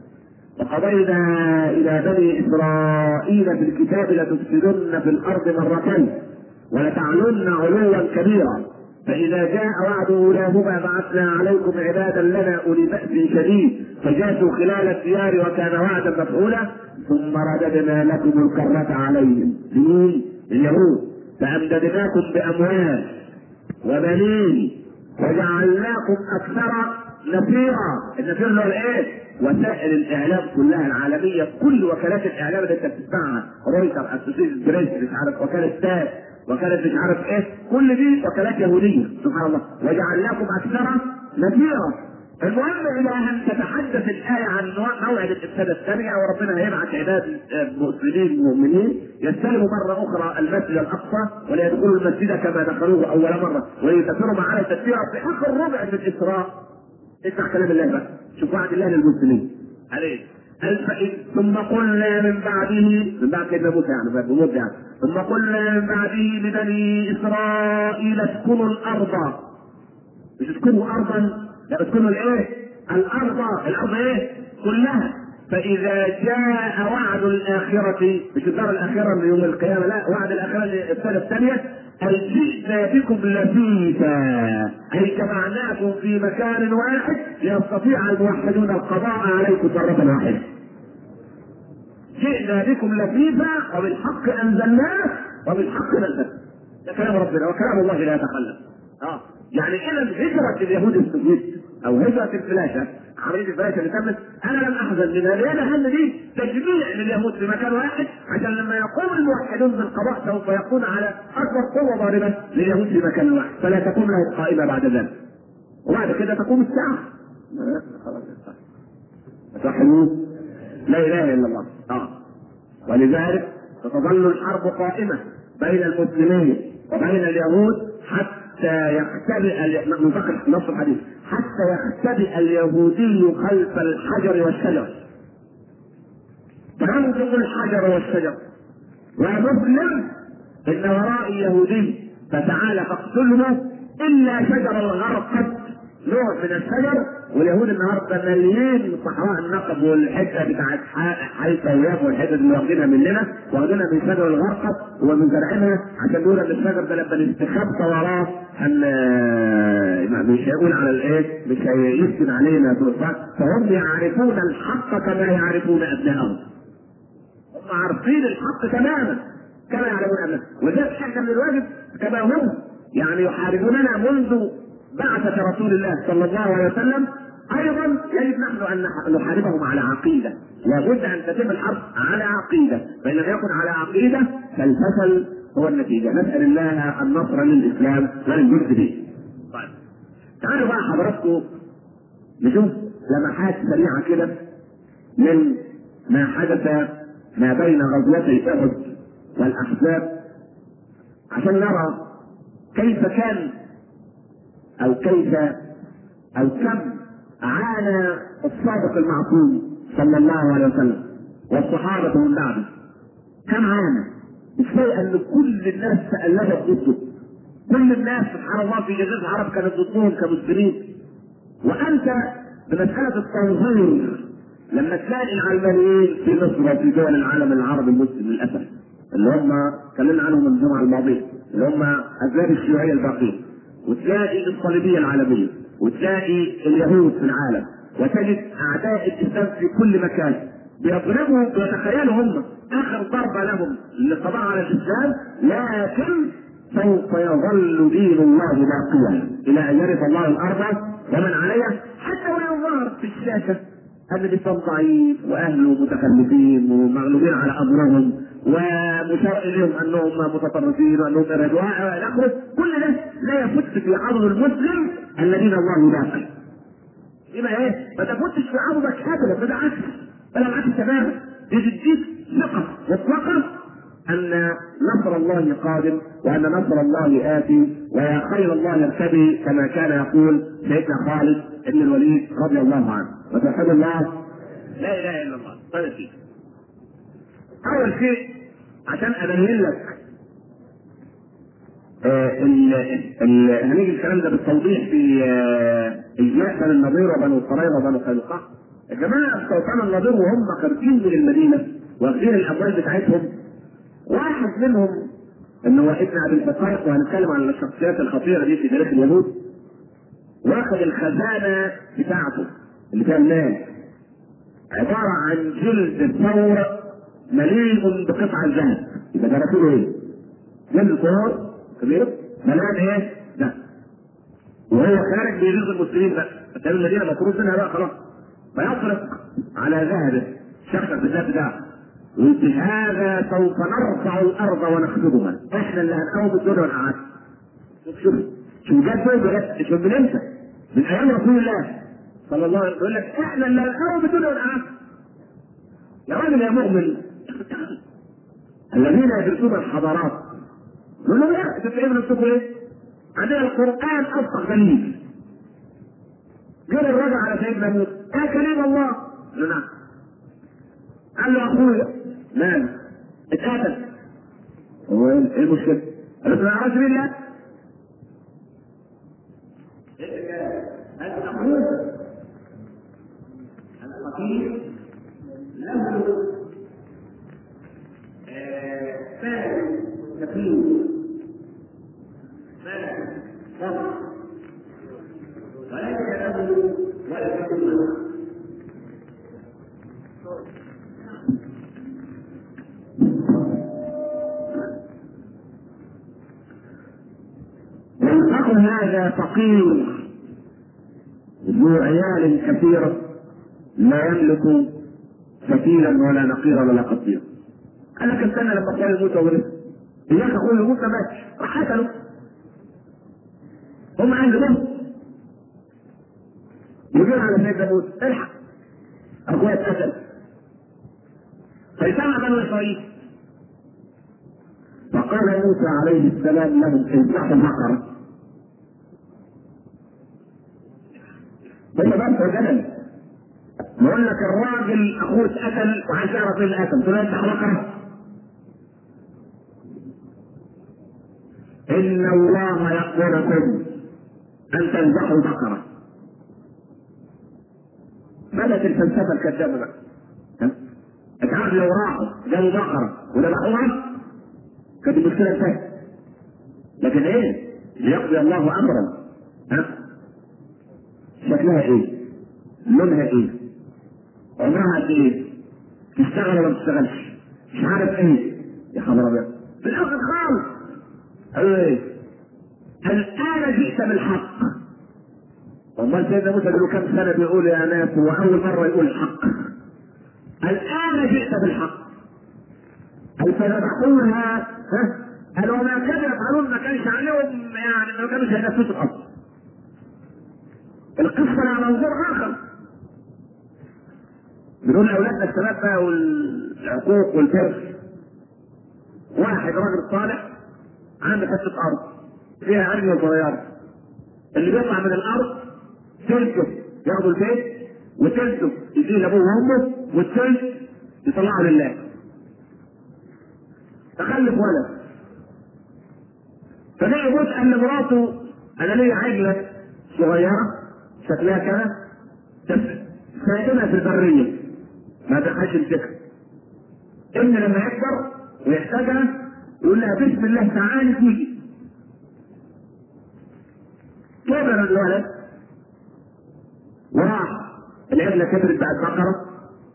وقضينا الى بني اسرائيل في الكتاب لتفسدن في الارض مرتين ولتعلن علوا كبيرا فإذا جاء وعد أولاهما بعثنا عليكم عبادا لنا أولي بأس شديد فجاسوا خلال الديار وكان وعدا مفعولا ثم رددنا لكم الكرة عليهم. لمين؟ اليهود. فأمددناكم بأموال وبنين وجعلناكم أكثر نفيرا. النفير اللي هو الايه؟ وسائل الإعلام كلها العالمية، كل وكالات الإعلام اللي أنت بتسمعها، رويتر، أسوسيشن بريس، مش عارف وكالة تاس، وكالة مش عارف ايه، كل دي وكالات يهودية. سبحان الله. وجعلناكم اكثر نفيرا. المهم الى ان تتحدث الايه عن موعد الابتداء الثانيه، وربنا هيبعث عباد مسلمين مؤمنين يستلموا مره اخرى المسجد الاقصى وليدخلوا المسجد كما دخلوه اول مره وليكثروا معنا تكثيرا في اخر ربع من الاسراء. اسمع كلام الله بقى، شوف وعد الله للمسلمين عليه. ثم قلنا من بعد سيدنا موسى يعني بمده يعني، ثم قلنا من بعده لبني اسرائيل اسكنوا الارض، مش اسكنوا ارضا، لا اسكنوا الايه؟ الارض ايه؟ كلها فإذا جاء وعد الآخرة، مش الدار الآخرة من يوم القيامة، لا، وعد الآخرة السنة الثانية، أي جئنا بكم لفيفا، أي جمعناكم في مكان واحد ليستطيع الموحدون القضاء عليكم مرة واحدة. جئنا بكم لفيفا وبالحق أنزلناه وبالحق نزل. ده كلام ربنا وكلام الله لا يتخلف. يعني إذا هجرة اليهود السوفيت أو هجرة الفلاشة، عملية الفلاشة اللي تمت، أنا لم أحزن منها، لأن أهم دي تجميع لليهود في مكان واحد، عشان لما يقوم الموحدون بالقضاء سوف يكون على أكبر قوة ضاربة لليهود في مكان واحد، فلا تقوم له قائمة بعد ذلك. وبعد كده تقوم الساعة. صحيح. لا إله إلا الله. ولذلك ستظل الحرب قائمة بين المسلمين وبين اليهود حتى يختبئ نص الحديث، حتى يختبئ اليهودي خلف الحجر والشجر، فينطق الحجر والشجر ومسلم ان ورائي يهودي فتعالى فاقتله الا شجر الغرقد، نوع من الشجر. واليهود النهارده مليين صحراء النقب والحته بتاعت حيفا ويافا والحته اللي واخدينها مننا، واخدينها من شجر الغرقد ومن زرعينها، عشان يقول ان الشجر ده لما نستخبى وراه مش هيقول على الايه، مش هيسكن علينا سلطان. فهم يعرفون الحق كما يعرفون ابنائهم، هم عارفين الحق تماما كما يعلمون ابنائهم. وذلك احنا من الواجب كما هم يعني يحاربوننا منذ بعثة رسول الله صلى الله عليه وسلم، ايضا يجب نحن ان نحاربهم على عقيده. لابد ان تتم الحرب على عقيده، فان لم يكن على عقيده فالفشل هو النتيجه. نسال الله النصر للاسلام وللجد به. طيب تعالوا بقى حضراتكم نشوف لمحات سريعه كده من ما حدث ما بين غزوتي احد والاحزاب، عشان نرى كيف كان او كيف او كم عانى الصادق المعصوم صلى الله عليه وسلم والصحابة من بعده. كم عانى، ازاي ان كل الناس تألفت ضده، كل الناس سبحان الله في جزيرة العرب كانت ضدهم كمسلمين. وانت بمسألة التنظير لما تلاقي العلمانيين في مصر وفي دول العالم العربي المسلم للاسف، اللي هم اتكلمنا عنهم الجمعة الماضية، اللي هم اسباب الشيوعية الباقية، وتلاقي الصليبية العالمية، وتلاقي اليهود في العالم، وتجد اعداء الاسلام في كل مكان بيضربوا ويتخيلوا هم اخر ضربة لهم للقضاء على الاسلام، لكن سوف يظل دين الله باقيا الى ان يرث الله الارض ومن عليها. حتى ولو ظهر في الشاشة ان الاسلام ضعيف واهله متخلفين ومغلوبين على امرهم ومشار اليهم انهم متطرفين وانهم ارهابيين الى اخره، كل ده لا يفت في عرض المسلم الذين الله باقي. يبقى ايه؟ ما تفوتش في عرضك ابدا، بالعكس، بل العكس تماما، يديك ثقه مطلقه ان نصر الله قادم وان نصر الله اتي ويا خير الله يرتدي، كما كان يقول سيدنا خالد بن الوليد رضي الله عنه. وتوحد الله لا اله الا الله. طيب فيه اول شيء عشان ابين لك هنيجي الكلام ده بالتوضيح في اجماع بني النضير وبنو قريظه وبنو قينقاع. الجماعه استوطنوا النضير وهم خارجين من المدينه واخذين الاموال بتاعتهم. واحد منهم انه هو ابن ابي الحقيق، وهنتكلم عن الشخصيات الخطيره دي في تاريخ اليهود، واخذ الخزانه بتاعته اللي فيها المال، عباره عن جلد ثور مليء بقطع الذهب. يبقى ده رسول ايه؟ جلد ثور كبير مليان ايه؟ ده. وهو خارج بيغيظ المسلمين بقى، كان المدينه مفروض منها بقى خلاص، فيطرق على ذهبه شخص بالذات بتاعه ويقول هذا سوف نرفع الارض ونخفضها، احنا اللي هنقوم الدنيا ونقعدها. شوف جد بجد، شوف من امتى؟ من ايام رسول الله صلى الله عليه وسلم يقول لك احنا اللي هنقوم الدنيا ونقعدها. يا راجل يا مؤمن، الذين يدرسون الحضارات يقول لهم يا اخي تتعبوا نفسكم ايه؟ عندنا القران اصدق دليل. غير الرجل على سيدنا موسى يا كريم الله، قال نعم. قال له اخويا مال اتقتل، هو ايه المشكله؟ قال له ما اعرفش مين لا انت اخوك الخطيب هذا فقير ذو عيال كثيرة لا يملك فتيلا ولا نقيرا ولا قطيرا. قال لك استنى لما اخويا يموت اورثه. اياك اخويا يموت ما ماتش، راح قتله. هم عندهم يجون على سيدنا موسى الحق اخويا اتقتل. فيسمع بنو اسرائيل، فقال موسى عليه السلام لهم اذبحوا بقرة. هم بس جدل، بقول لك الراجل اخوه اتقتل وعايز يعرف ايه اللي قتل، تقول له اذبح بقرة. ان الله يأمركم ان تذبحوا بقرة. بدأت الفلسفة الكذابة بقى. انت عارف لو راحوا جابوا بقرة وذبحوها كانت المشكلة انتهت. لكن ايه؟ ليقضي الله امرا. شكلها ايه؟ لونها ايه؟ عمرها قد ايه؟ تشتغل ولا ما تشتغلش؟ مش عارف ايه؟ يا خبر ابيض. في الاخر خالص قالوا ايه؟ الان جئت بالحق. امال سيدنا موسى له كم سنه بيقول يا ناس هو اول مره يقول الحق. الان جئت بالحق. قال فذبحوها. قال وما كانوا يفعلون ما كانش عليهم، يعني ما كانوش هينفذوا الاصل. القصه لها منظور اخر. بنقول لاولادنا الشباب بقى والعقوق والبر. واحد راجل صالح عنده حته ارض فيها عجله صغيره، اللي بيطلع من الارض تلته ياخدوا البيت وتلته يديه لابوه وامه والتلت يطلعه لله. تخلف ولد فجاء يموت قال لمراته انا ليا عجله صغيره شكلها كده سايبينها في البريه ما تحاش الفكر. ابني لما يكبر ويحتاجها يقول لها بسم الله تعالي تيجي. كبر الولد وراح العجله كبرت بقت بقره،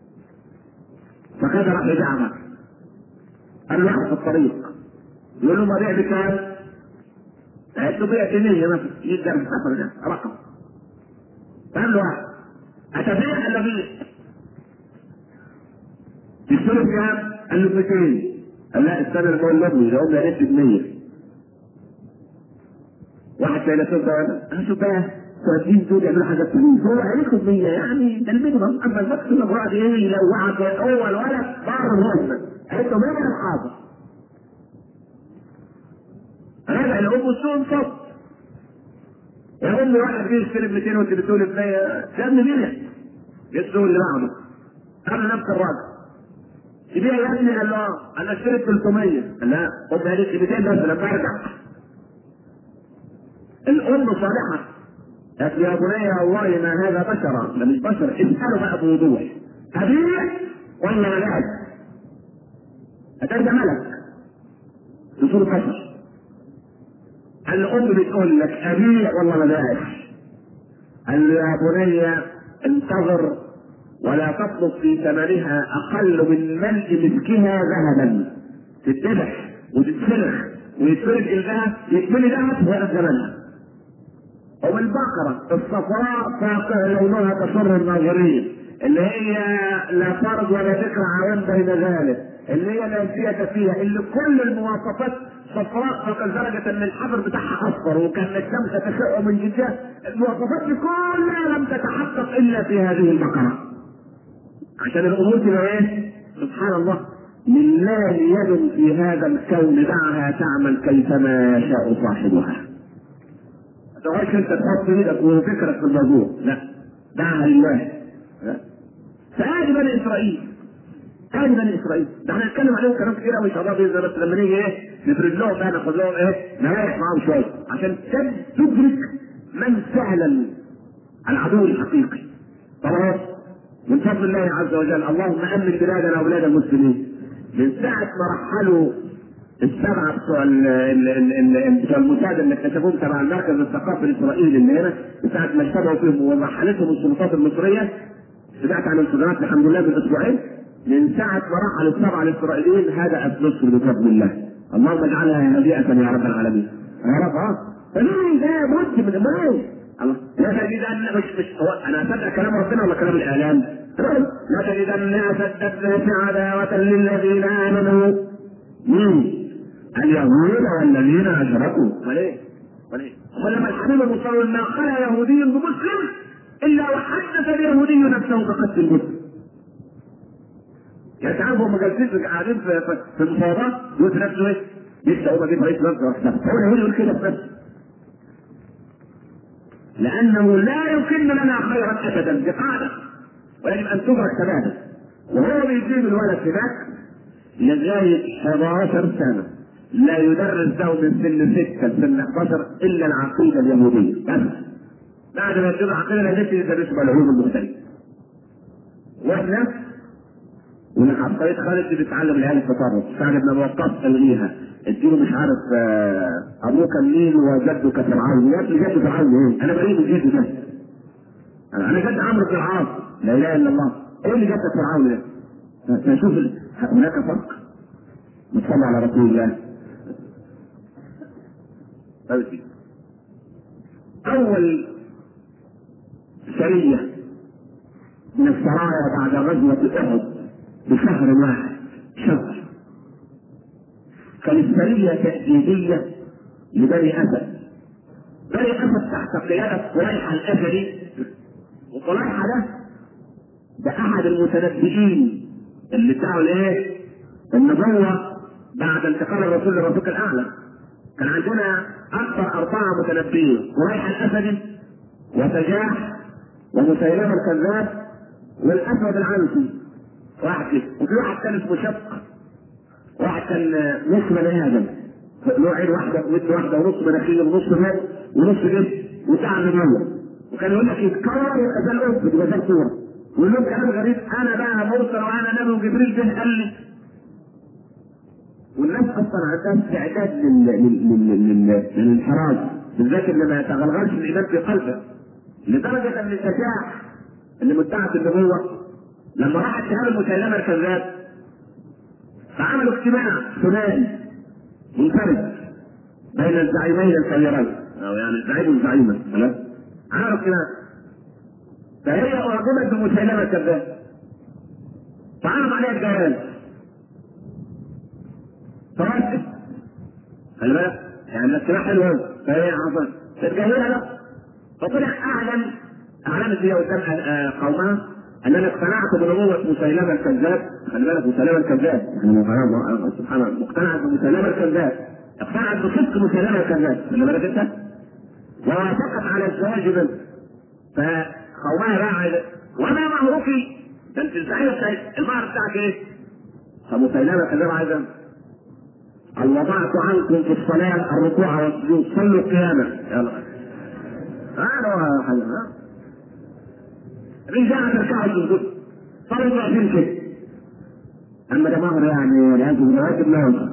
فخدها راح يبيعها. قال له واحد في الطريق يقول له ما بيع بكام؟ قال له بيع ب100 مثلا، يقدر السفر ده رقم. قال له واحد اتبيع ولا بيع؟ تشتري بكام؟ قال له 200. قال لا استنى اللي بقول لامي ده امي قالت لي ب100. واحد تاني انا شوف بقى السعوديين دول يعملوا حاجات فلوس، هو هياخد 100 يعني ده المينيمم. اما الماكسيمم بعد ايه يلوعك هو الولد ضار الرزق. قالت له 100 حاضر. رجع لامه السوق انفض. يا امي واحد جه يشتري ب 200 وانت بتقولي ب 100 يا ابني بيع. جه السوق اللي بعده قال له نفس الراجل يبيع يا ابني. قال له انا اشتري ب 300. قال لا امي قالت لي 200 بس لما ارجع. الام صالحه قالت يا بني والله ما هذا بشرا، ده مش بشر، اساله بقى بوضوح ابيع ولا ملاك؟ هترجع ملك تصير بشر. الام بتقول لك ابيع ولا ملاك؟ قال له يا بني انتظر ولا تطلب في ثمنها اقل من ملء مسكها ذهبا. تتذبح وتتسلخ ويتفرد الذهب يتملي ذهب ويقف زمنها. وبالبقرة الصفراء فاقع لونها تسر الناظرين، اللي هي لا فرد ولا ذكر عوام بين ذلك، اللي هي لا زيادة فيها، اللي كل المواصفات صفراء فوق درجة ان الحبر بتاعها اصفر وكان الشمس تشع من جدها. المواصفات دي كلها لم تتحقق الا في هذه البقرة. عشان الامور تبقى ايه؟ سبحان الله، لله يد في هذا الكون دعها تعمل كيفما يشاء صاحبها. تقولش انت تحط ايدك وفكرك في الموضوع، لا دعها لله. فادي بني اسرائيل، ادي بني اسرائيل ده احنا هنتكلم عليهم كلام كتير قوي ان شاء الله باذن الله، بس لما نيجي ايه نفرد لهم بقى ناخد لهم ايه نريح معاهم شويه عشان تدرك من فعلا العدو الحقيقي. خلاص من فضل الله عز وجل اللهم امن بلادنا وبلاد المسلمين. من ساعه ما رحلوا السبعه بتوع المساعده اللي اكتشفوهم تبع المركز الثقافي الاسرائيلي اللي هنا، ساعه ما اشتبهوا فيهم ورحلتهم السلطات المصريه، سمعت عن انفجارات الحمد لله من اسبوعين. من ساعه ما رحلوا السبعه الاسرائيليين هدأت مصر بفضل الله. اللهم اجعلها هادئه يا رب العالمين. يا رب فمين ده بد من المال؟ الله لا تجدن مش هو انا اصدق كلام ربنا ولا كلام الاعلام؟ لا تجدن اشد الناس عداوة للذين امنوا مين؟ اليهود والذين اشركوا. وليه؟ ولما الحبيب المصطفى ما خلا يهودي بمسلم الا وحدث اليهودي نفسه بقتل المسلم. يعني تعرفوا هم جالسين قاعدين في المفاوضات يقول في نفسه ايه؟ لسه هو جيب رئيس مصر وحده، هو اليهودي يقول كده في نفسه. لانه لا يكن لنا خيرا ابدا، دي قاعده ويجب ان تدرك تماما. وهو بيجيب الولد هناك لغايه 11 سنه لا يدرس له من سن 6 لسن 11 الا العقيده اليهوديه بس. بعد ما يدرس العقيده اليهوديه يدرسوا العلوم المختلفه. واحنا عبقرية خالد بتتعلم العيال التطرف، سعد بن وقاص الغيها، اديله مش عارف ابوك مين وجدك فرعون، يا ابني جد فرعون ايه؟ انا بريء من جد ده. انا جد عمرو بن العاص، لا اله الا الله، ايه اللي جدك فرعون ده؟ فشوف هناك فرق. نصلي على رسول الله. اول سرية من السرايا بعد غزوة احد بشهر واحد شهر كانت سرية تأديبية لبني أسد. بني أسد تحت قيادة قريحة الأسدي، وقريحة ده أحد المتنبئين اللي ادعوا الايه؟ النبوة بعد انتقال الرسول للرفيق الأعلى. كان عندنا أكثر 4 متنبئين، قريحة الأسدي وسجاح ومسيلمة الكذاب والأسود العنسي، واحد كده، وفي واحد كان اسمه شق، واحد كان نص بني ادم، له عين واحده ودن واحده ونص مناخير ونص نص ونص جسم وتعب جوه، وكان يقول لك يتكور يبقى زي القط يبقى زي الصوره، ويقول لهم كلام غريب، انا بقى مرسل وانا نبي وجبريل جه قال لي. والناس اصلا عندها استعداد للانحراف، بالذات اللي ما يتغلغلش الايمان في قلبه، لدرجه ان الشجاع اللي مدعي النبوه لما راح اتهام مسيلمة الكذاب فعملوا اجتماع ثنائي منفرد بين الزعيمين الكبيرين، او يعني الزعيم والزعيمه، عملوا اجتماع. فهي اعجبت بمسيلمة الكذاب فعرض عليها الجواز فوافقت. خلي بالك يعني الاجتماع حلو قوي، فهي عصر تتجاهلها لا، فطلع اعلنت هي قدام قومها ان انا اقتنعت بنبوة مسيلمة الكذاب. خلي بالك مسيلمة الكذاب يعني سبحان الله، مقتنعت بمسيلمة الكذاب، اقتنعت بصدق مسيلمة الكذاب، خلي بالك انت، ووافقت على الزواج منه. فقومها بقى وما مهرك؟ ده انت الزعيم المهر بتاعك ايه؟ فمسيلمة الكذاب عايزه قال وضعت عنكم في الصلاة الركوع والسجود، صلوا قياما. يلا انا حاجه رجعت تركعوا السجود صلوا ضعفين كده. اما ده مهر يعني لازم رواتب مهر.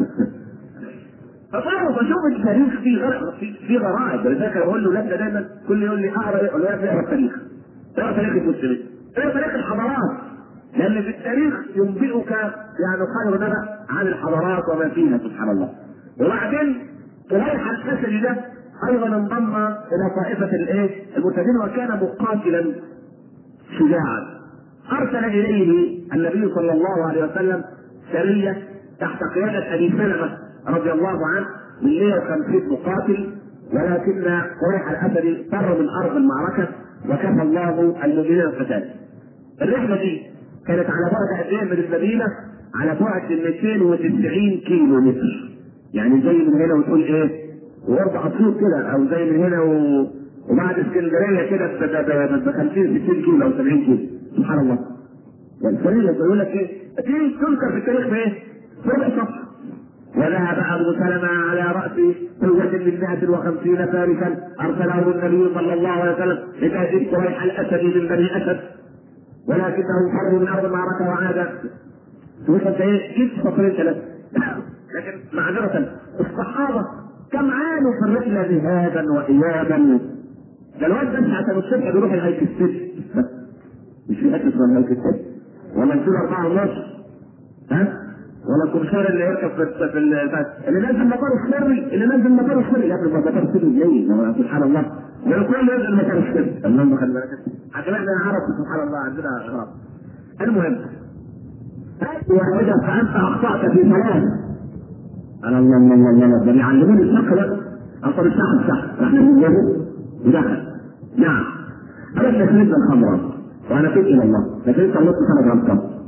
فصاروا بشوف التاريخ في غرائب، ولذلك بقول له ولادنا دايما كل يقول لي اقرا ايه؟ اقول له اقرا التاريخ، اقرا تاريخ المسلمين، اقرا تاريخ الحضارات، لان في التاريخ ينبئك يعني خير نبأ عن الحضارات وما فيها سبحان الله. وبعدين قريحة الاسدي ده ايضا انضم الى طائفة الايه؟ المرتدين، وكان مقاتلا شجاعا. ارسل اليه النبي صلى الله عليه وسلم سرية تحت قيادة ابي سلمة رضي الله عنه من 150 مقاتل، ولكن قريحة الاسدي فر من ارض المعركة وكفى الله المؤمنين القتال. الرحلة دي كانت على بعد قد ايه من المدينة؟ على بعد 290 كيلو متر، يعني زي من هنا وتقول ايه؟ وارض عصور كده، او زي من هنا وبعد اسكندريه كده ب 50 60 كيلو او 70 كيلو، سبحان الله. والسريه بيقول لك ايه؟ دي تذكر في التاريخ بايه؟ ربع صفحه. وذهب ابو سلمة على راس قوة من 150 فارسا ارسله النبي صلى الله عليه وسلم لتهديد قريح الاسدي من بني اسد، ولكنهم فروا من ارض المعركه وعاد. تقول انت ايه؟ جبت سطرين 3 لكن معذرة الصحابة كم عانوا في الرحلة ذهابا وإيابا. ده الواد بس عشان الصبح بيروح الهيك الست مش في حتة اسمها الهيك الست ولا نقول 4 ونص، ها؟ ولا الكمسار اللي يركب في اللي نازل مطار السري، اللي نازل مطار السري يا ابني مطار السري ليه؟ سبحان الله، ده الكل ينزل مطار السري. اللهم خلي بالك عشان احنا عرب سبحان الله عندنا غراب. المهم واذا فانت اخطات في ثلاث انا الله ده بيعلموني الشق بقى اصل الشق احنا بنقول ودخل نعم انا شربت الخمره وانا تبت الى الله لكن انت الله سبحانه وتعالى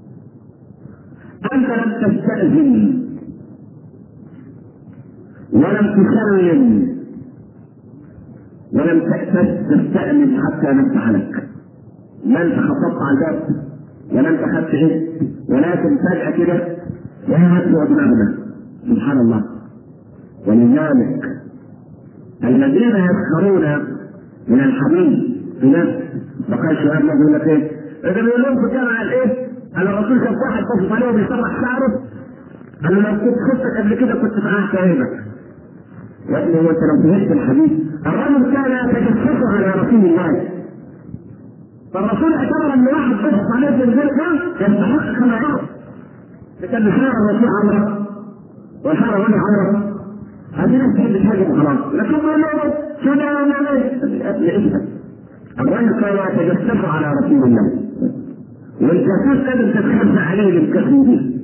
انت لم تستأذن ولم تسلم ولم تستأذن حتى نفتح لك، ما انت خطبت على الباب ولا انت خدت ايه، ولكن فجأة كده وهات وتنغمة سبحان الله. ولذلك الذين يسخرون من الحبيب في نفس بقى الشباب يقول لك ايه؟ اذا بيقول لهم في الجامعه الايه؟ قال الرسول شاف واحد بص عليه وبيسرح شعره قال له لو كنت خفتك قبل كده كنت فقعت عينك. يا ابني هو انت لو فهمت الحديث الرجل كان يتجسس على رسول الله، فالرسول اعتبر ان واحد بص عليه في الجيل ده يستحق كما يعرف. كان شعر الرسول عمره وشعر الرجل عمره هذه ناس تحب تهاجم خلاص، لكن يقول له شو ده يا الرجل كان يتجسس على رسول الله والجاسوس لازم تتخلى عليه للكسر دي.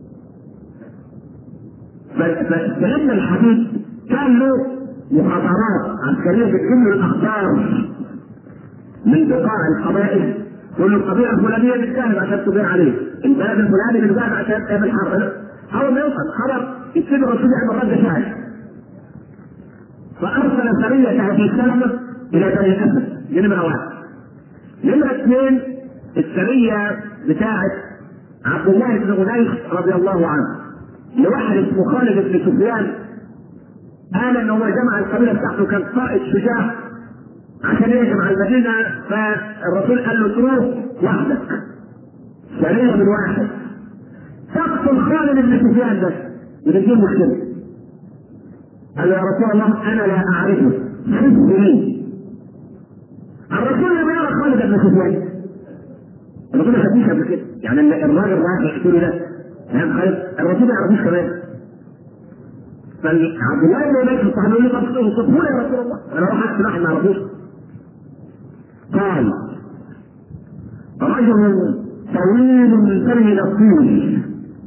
فسيدنا الحبيب كان له مخابرات عسكريه بتجيب له الاخبار من بقاع القبائل، كل القبيله الفلانيه بتجاهد عشان تدير عليه، البلد الفلاني بتجاهد عشان تعمل حرب. اول ما يوصل خبر يكتب الرسول يعمل رد فعل، فارسل سريه ابي سلمه الى بني الاسد دي نمره واحد. نمره اثنين السريه بتاعت عبد الله بن انيس رضي الله عنه لواحد اسمه خالد بن سفيان، قال ان هو جمع القبيله بتاعته كان قائد شجاع عشان يهجم على المدينه، فالرسول قال له تروح وحدك سريه من واحد تقتل خالد بن سفيان ده ودي مشكله. قال له يا رسول الله انا لا اعرفه خذ لي. الرسول لم يرى خالد بن سفيان، الرسول ما خدوش قبل كده، يعني الراجل رايح يقتله ده فاهم خالد الرسول ما يعرفوش كمان. فعبد الله بن انيس صاحبه يقول له طب اوصفه لي يا رسول الله انا اروح اقتل واحد ما يعرفوش. قال رجل طويل من سري الطول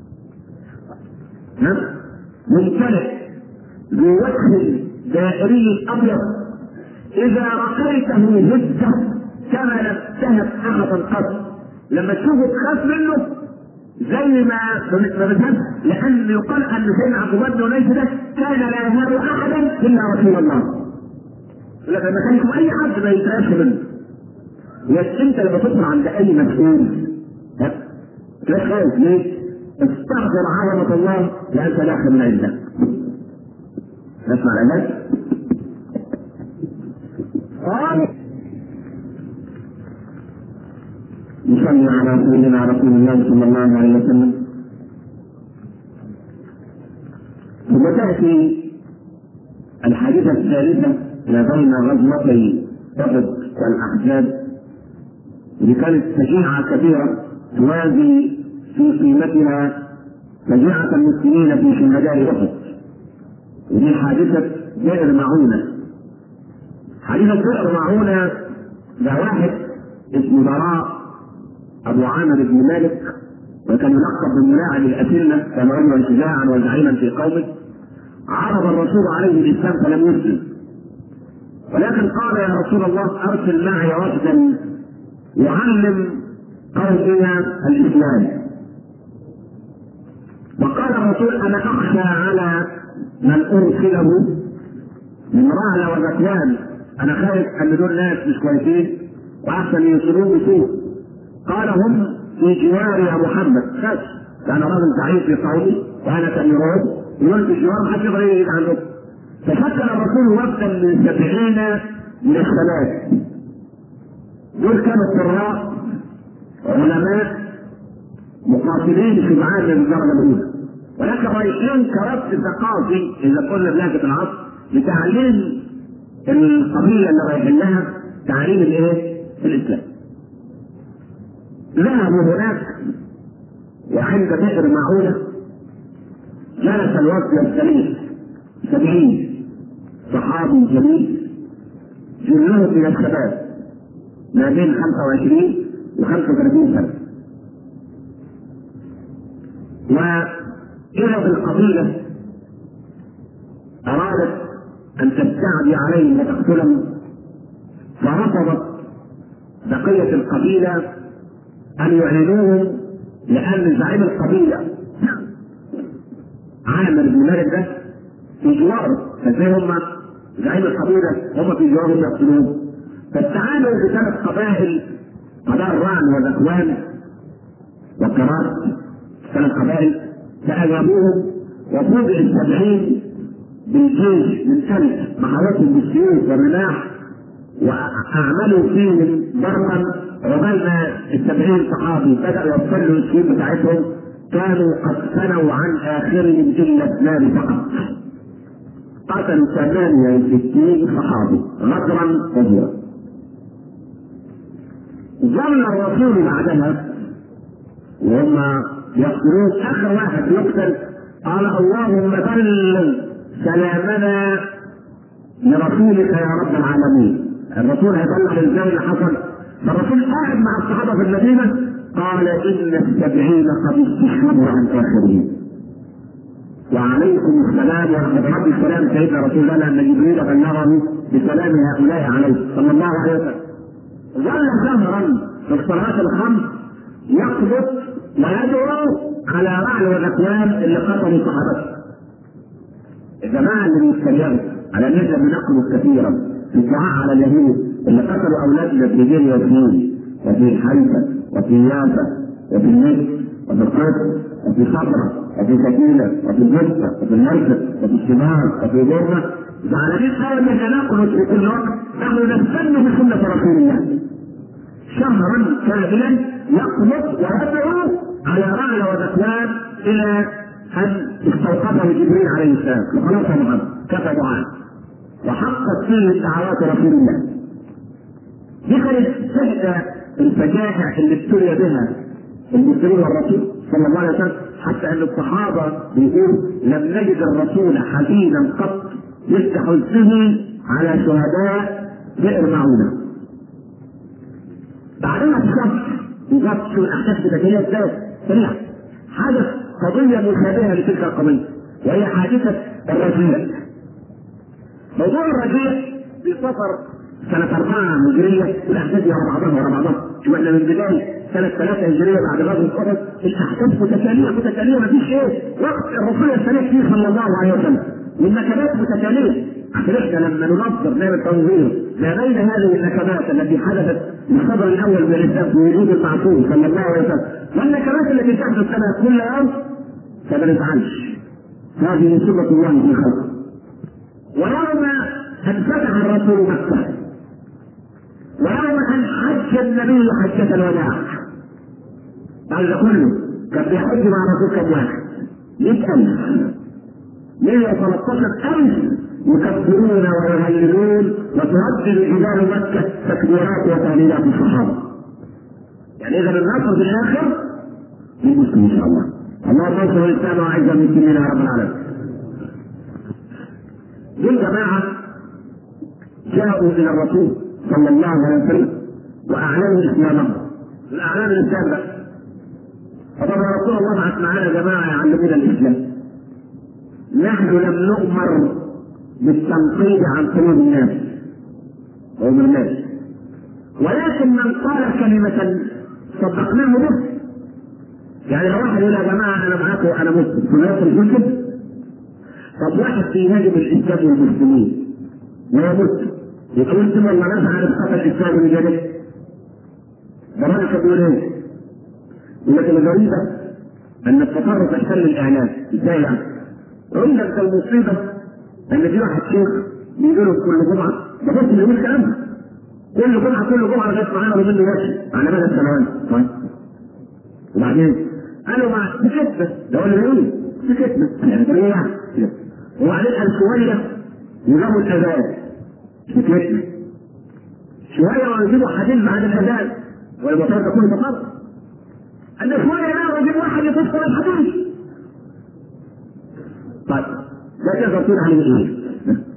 ممتلئ بوجه دائري ابيض اذا رأيته هزه كما لم تهب احدا قط، لما تشوفه تخاف منه زي ما بتهب، لان يقال ان سيدنا عبد الله بن انيس ده كان لا يهاب احدا الا رسول الله، لكن ما كانش اي حد ما يتراش منه. انت لما تدخل عند اي مسؤول تلاقي خايف ليه؟ استغفر عظمه الله وانت داخل من عندك. نسمع العلاج؟ نصلي على سيدنا رسول الله صلى الله عليه وسلم. ثم تأتي الحادثة الثالثة ما بين غزوتي أحد والأحزاب، اللي كانت شجاعة كبيرة توازي في قيمتها شجاعة المسلمين في شهداء أحد، ودي حادثة بئر معونة. حادثة بئر معونة ده واحد اسمه براء أبو عامر بن مالك، وكان يلقب بالملاعب الأسنة، كان رجلا شجاعا وزعيما في قومه. عرض الرسول عليه الإسلام فلم يسلم، ولكن قال يا رسول الله أرسل معي وفدا يعلم قومنا الإسلام. وقال الرسول أنا أخشى على من أرسله من رعل وذكوان، أنا خايف أن دول ناس مش كويسين وأحسن يوصلون بسوء. قال هم في جوار يا محمد، خاف لأن راجل ضعيف في قومي وأنا كان يراد يقول في جوار محدش يقدر يجي عنده. فشكل الرسول وفدا من 70 من الشباب، دول كانوا قراء علماء مقاتلين شجعان من الدرجه الاولى، ولكن رايحين كرد ثقافي اذا قلنا بلهجه العصر لتعليم القبيله اللي رايحين لها تعليم الايه؟ الاسلام. ذهبوا هناك وعند بئر معونه جلس الوفد يستميت 70 صحابي جليل جلهم من الشباب ما بين 25 و 35 سنة، وإذا القبيلة أرادت أن تستعدي عليهم وتقتلهم، فرفضت بقية القبيلة أن يعينوهم، لأن زعيم القبيلة عامر بن مالك ده في جواره، فازاي هم زعيم القبيلة هم في جوارهم يقتلوه؟ فاستعانوا بثلاث قبائل، قبائل رعن وذكوان وكرات، ثلاث قبائل، فأجابوهم وفوجئ 70 بالجيش من ثلث محاوتهم بالسيوف والرماح، واعملوا فيهم ضربا عقبال ما 70 صحابي بدأوا يبتلوا السيوف بتاعتهم، كانوا قد ثنوا عن اخرهم الا 2 فقط. قتلوا 68 صحابي غدرا وزورا. ظل الرسول بعدها وهم يقتلون، اخر واحد يقتل قال اللهم بلغ سلامنا لرسولك يا رب العالمين. الرسول هيبلغ ازاي اللي حصل؟ فالرسول قاعد مع الصحابه في المدينه قال ان 70 قد استشهدوا عن اخرهم. وعليكم السلام ورحمه الله السلام سيدنا رسول الله ان جبريل بلغه بسلام هؤلاء عليه صلى الله عليه وسلم. ظل شهرا في الصلاه الخمس يقبض ويدعو على رعل وذكوان اللي قتلوا صحابته. الجماعه اللي بيتكلموا على ان احنا بنقبض كثيرا في الدعاء على اليهود اللي قتلوا اولادنا في نيجيريا وفي حيفا وفي يافا وفي النجد وفي القدس وفي صبرا وفي سكينه وفي الجثه وفي المركز وفي الشمال وفي بورما، زعلانين قوي ان احنا نقبض في كل وقت. نحن نستنى بسنه رسول الله شهرا كاملا يقبض ويدعو على رعل وذكوان الى ان استوقفه جبريل عليه السلام وخلاص يا محمد كفى دعاء، وحقت فيه دعوات رسول الله. دي كانت احدى الفجائع اللي ابتلي بها المسلمين والرسول صلى الله عليه وسلم، حتى ان الصحابه بيقولوا لم نجد الرسول حزينا قط مثل حزنه على شهداء بئر معونه. بعدها بشهر بالظبط شو الاحداث التاريخيه ازاي سريعه حدث قضيه مشابهه لتلك القضيه، وهي حادثه الرجيع. موضوع الرجيع في سفر سنة 4 هجرية، والأحداث ورا بعضها، شو احنا من بداية سنة 3 هجرية بعد غزوة أحد الأحداث متتالية مفيش إيه وقت الرسول يستريح فيه صلى الله عليه وسلم، والنكبات متتالية، عشان احنا لما ننظر نعمل تنظير ما بين هذه النكبات التي حدثت في الصدر الأول من الإسلام في وجود المعصوم صلى الله عليه وسلم، والنكبات التي تحدث لنا كل يوم، فما نزعلش، هذه سنة الله في خلقه. ويوم أن فتح الرسول مكة، ويوم أن حج النبي حجة الوداع، بعد ده كله كان بيحج مع الرسول كم واحد؟ 100,000 113,000 يكبرون ويهللون وتهدد جبال مكة تكبيرات وتهليلات الصحابة. يعني إذا النصر في الآخر للمسلمين إن شاء الله. اللهم انصر الإسلام وأعز المسلمين يا رب العالمين. دول جماعة جاءوا إلى الرسول صلى الله عليه وسلم وأعلنوا إسلامهم. الأعلان الإسلام ده فطبعا رسول الله بعث معانا جماعة يعلمون الإسلام. نحن لم نؤمر بالتنقيب عن قلوب الناس وأمرناش، ولكن من قال كلمة صدقناه به. يعني لو واحد يقول يا جماعة أنا معاكم وأنا مسلم فلان المسلم، طب واحد بيهاجم الإسلام والمسلمين وهو مسلم يبقى مسلم ولا نزعل بخطر الإسلام من جانب؟ ده راجل كان بيقول إيه؟ يقول لك الغريبة أن التطرف يحتل الإعلام. إزاي يعني؟ يقول لك ده المصيبة أن في واحد شيخ بيجي له كل جمعة، ده مسلم يقول كلامها كل جمعة لغاية معانا منه وجه على مدى السنوات. طيب وبعدين قالوا مع سكتنا، ده هو اللي بيقول سكتنا يعني ايه يعني؟ وبعدين قال شوية يجيبوا الأذان سكتنا، شوية ويجيبوا حديث بعد الأذان والمطار ده كله مطار، قال شوية لا ويجيب واحد يفسر الحديث. يبقى تقدر تقول عليه ايه؟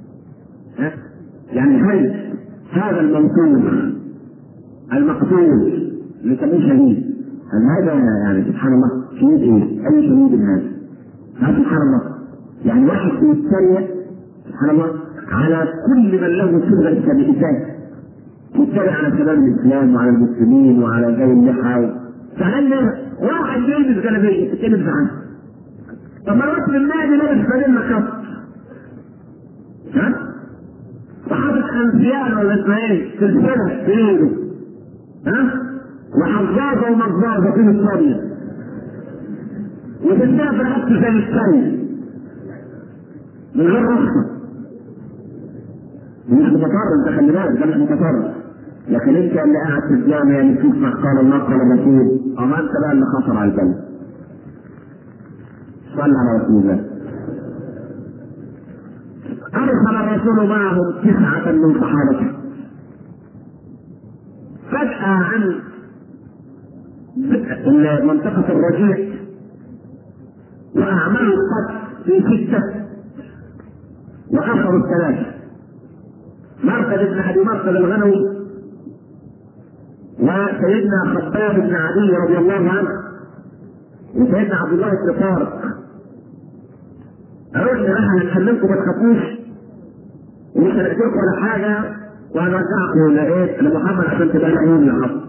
يعني هل هذا الموصول المقتول اللي كان شهيد هل هذا يعني سبحان الله شهيد ايه؟ اي شهيد هذا؟ سبحان الله يعني واحد يتريق سبحان الله على كل من له صبغه السابقات، يتريق على شباب الاسلام وعلى المسلمين وعلى ذوي اللحى. فهل واحد يلبس جلابيه تتكلم عنه؟ طب ما الوقت النادي لابس فانيلا كف ها؟ وحاطط انسيان ولا اسمها ايه؟ سلسله في ايده ها؟ وحظاظه ومظاظه في الصبيه وتديها في رقبته زي السيد من غير رخصه. مش متطرف، انت خلي بالك ده مش متطرف، لكن انت اللي قاعد في الجامع اللي تسمع قال الله قال الرسول، اما انت بقى اللي خطر على البلد. صلى على رسول الله. ارسل الرسول معهم 9 من صحابته فجأة عن منطقة الرجيع واعملوا القتل في 6 واخروا 3. مرقد بن ابي مرقد الغنوي وسيدنا خباب بن عدي رضي الله عنه وسيدنا عبد الله بن طارق. قالوا احنا هنكلمكم ما تخافوش ومش هنأذيكم ولا حاجه وهنرجعكم لمحمد عشان تبلغوه اللي حصل.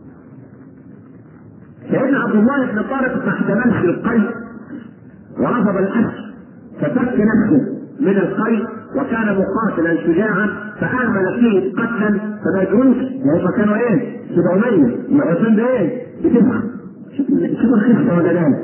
سيدنا عبد الله بن طارق ما احتملش القيد ورفض الاسر ففك نفسه من القيد وكان مقاتلا شجاعا فأعمل فيه قتلا فما يدروش وهم كانوا ايه؟ 700 والعصير ده ايه؟ ب9. شوفوا الخفة ولا لا؟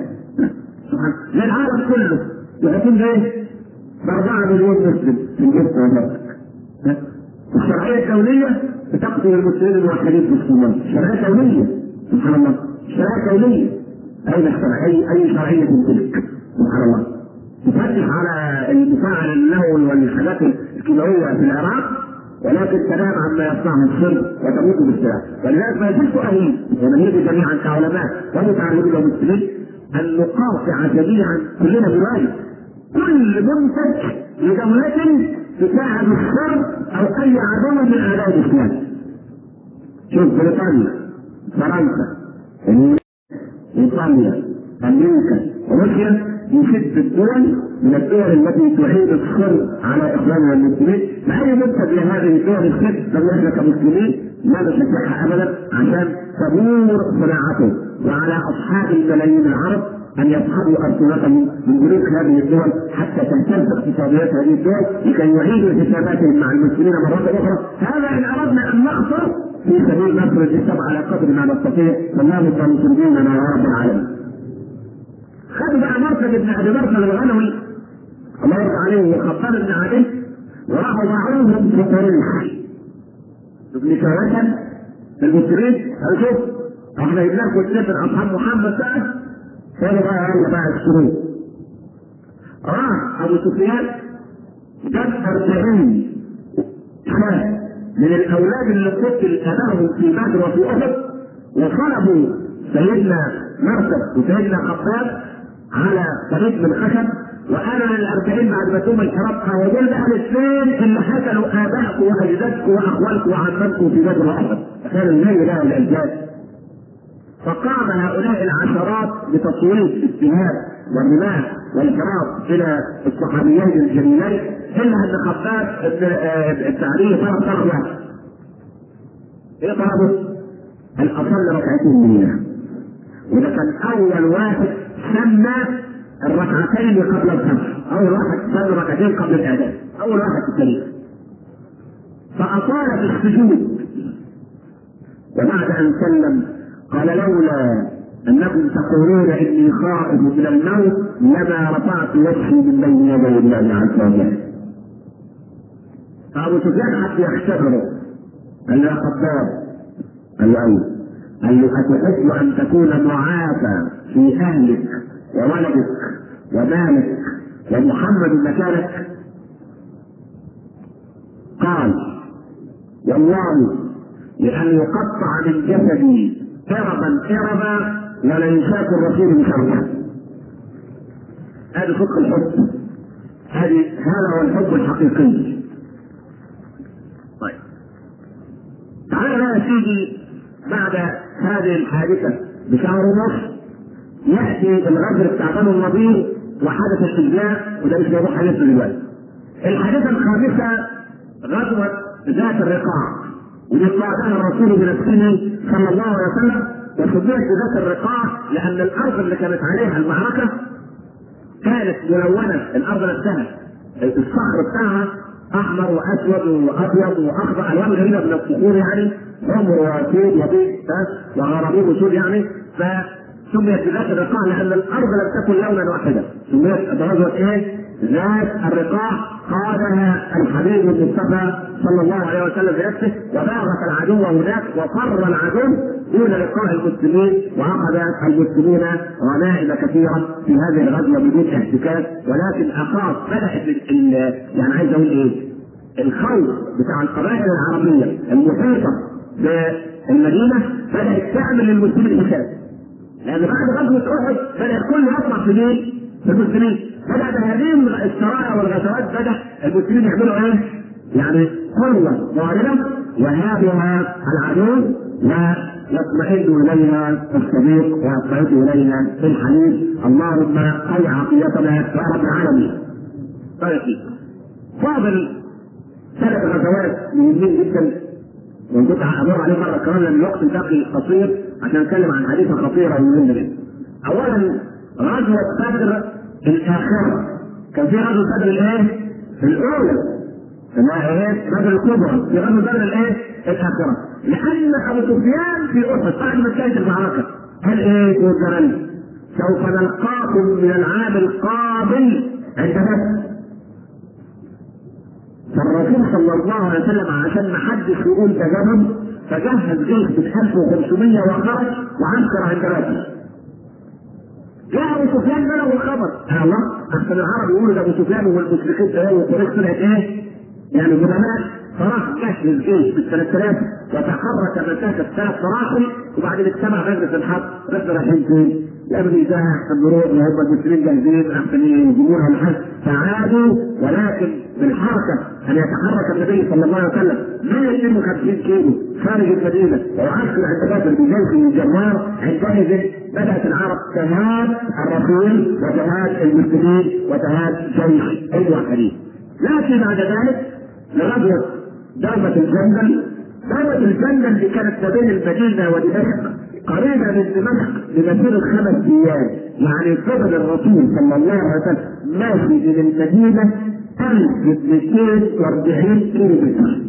زي العالم كله العصير ده ايه؟ ب4 مليون مسلم في الجبهة والمسك. الشرعية الدولية بتقتل المسلمين الموحدين في الصومال، شرعية دولية سبحان الله، شرعية دولية. أين الشرعية؟ أي شرعية تمتلك سبحان الله؟ تفتش على الدفاع عن النووي والحاجات الكيماويه في العراق ولكن تنام عما يصنعه الشر وتموت بالسلاح. ولذلك ما زلت اهيب ونهيب جميعا كعلماء ومتعلمين ومسلمين ان نقاطع جميعا كلنا بواجب كل منتج لدولة تساعد الشر او اي عدو من اعداء الاسلام. شوف بريطانيا، فرنسا، ايطاليا، امريكا، روسيا يشد الدول من الدول التي تعيد الشر على اخواننا المسلمين. فاي منتج لهذه الدول الشر لو احنا كمسلمين لا نشجعها ابدا عشان تدور صناعته، وعلى اصحاب الملايين العرب ان يسحبوا ارسلتهم من بنوك هذه الدول حتى تهتز اقتصاديات هذه الدول لكي يعيدوا حساباتهم مع المسلمين مرة اخرى. هذا ان اردنا ان نخطر في سبيل نصر الاسلام على قدر ما نستطيع. والله مسلميننا يا رب العالمين. خدوا بقى مرقد بن ابي مرقد الغنوي الله يرضى عليه وخباب بن عدي وراحوا معوهم في قريش دبليكاوة المسلمين. قالوا شوف احنا جبنا لكم 2 من اصحاب محمد بقى قالوا بقى يلا بقى اشتروه. راح ابو سفيان جاب 40 شاب من الاولاد اللي قتل اباهم في بدر وفي احد وصلبوا سيدنا مرقد وسيدنا خباب على طريق من خشب وانا لل40 بعد ما تم الحرب ودول بقى الاثنين اللي قتلوا ابائكم واجدادكم واخوالكم وعمامكم في بدر واحد. كان الليل ده الاجداد. فقام هؤلاء العشرات بتصويت السهام والرماح والحراب الى الصحابيين الجليلين الا ان خباب التعريف طلب واحد. ايه طلبه؟ ان اصلي 2 منها. وده كان اول واحد سمى 2 قبل الفجر، اول واحد سمى 2 قبل الاذان، اول واحد في التاريخ. فاطال في السجود وبعد ان سلم قال لولا انكم تقولون اني خائف من الموت لما رفعت وجهي من بين يدي الله عز وجل. فابو سفيان حتى يختبره قال له يا خباب، قال له أتحب أن تكون معافى في أهلك وولدك ومالك ومحمد مكانك؟ قال والله لأن يقطع من جسدي إربا ولا يشاك الرسول بشرطه. هذا فقه الحب. هذا هو الحب الحقيقي. طيب تعالى بقى يا سيدي، بعد هذه الحادثة بشهر ونصف يأتي الغزو بتاع بنو النضير وحدث الإجلاء، وده مش موضوع حديثنا دلوقتي. الحادثة الخامسة غزوة ذات الرقاع، ودي قادها الرسول بنفسه صلى الله عليه وسلم، وسميت بذات الرقاع لأن الأرض اللي كانت عليها المعركة كانت ملونة، الأرض نفسها الصخر بتاعها أحمر وأسود وأبيض وأخضر، ألوان غريبة من الصخور يعني، حمر وسود وبيض وغرابيب وسود يعني. فسميت بذات الرقاع لأن الأرض لم تكن لونا واحدا. سميت بغزوة إيه؟ ذات الرقاع، قادها الحبيب المصطفى صلى الله عليه وسلم بنفسه، وباغت العدو هناك وفر العدو دون لقاء المسلمين، واخذ المسلمون غنائم كثيره في هذه الغزوه بدون احتكاك. ولكن اخاف بدات يعني عايز اقول ايه؟ الخوف بتاع القبائل العربيه المحيطه بالمدينه بدات تعمل للمسلمين حساب، لان بعد غزوه احد بدا الكل يطمع في مين؟ في المسلمين. بدا بهذه السرايا والغزوات بدا المسلمين يعملوا ايه؟ يعني قوه ضاربه يهابها العدو ويطمئن اليها الصديق ويطمئن اليها الحبيب. اللهم قوي عقيدتنا يا رب العالمين. طيب فاضل 3 غزوات مهمين جدا، وكنت هدور عليه مره كمان لان الوقت باقي قصير عشان نتكلم عن حديثه خطيره ومهمه جدا. اولا غزوه بدر الاخره، كان في غزوه بدر الايه؟ الاولى اسمها ايه؟ بدر الكبرى. في غزوه بدر الايه؟ الاخره، لان ابو سفيان في احد بعد ما انتهت المعركه قال ايه؟ والزمن سوف نلقاكم من العام القابل عند بدر. فالرسول صلى الله عليه وسلم عشان ما حدش يقول ده جبل فجهز جيش ب 1500 وخرج وعنكر عند بدر. جاء ابو سفيان بلغ الخبر، يا الله احسن العرب يقولوا ده ابو سفيان والمشركين ايه وقريش طلعت ايه؟ يعني علماء. فراح جهز جيش بال 3000 وتحرك مسافه 3 مراحل، وبعدين اجتمع مجلس الحرب. احنا رايحين فين؟ لا بدي ده احسن نروح وهم المسلمين جاهزين احسن يهجمونا ولا حاجه، فعادوا. ولكن بالحركه ان يتحرك النبي صلى الله عليه وسلم 152 كيلو خارج المدينه ويعسكر عند بدر بجيش الجمار، عندئذ بدات العرب تهاب الرسول وتهاب المسلمين وتهاب جيش الموحدين. لكن بعد ذلك لغزوه ضربه الجندل. ضربه الجندل اللي كانت ما بين المدينه ودمشق قريبه من دمشق بمسيره 5 ايام، يعني فضل الرسول صلى الله عليه وسلم ماشي من المدينه 1240 كيلو متر.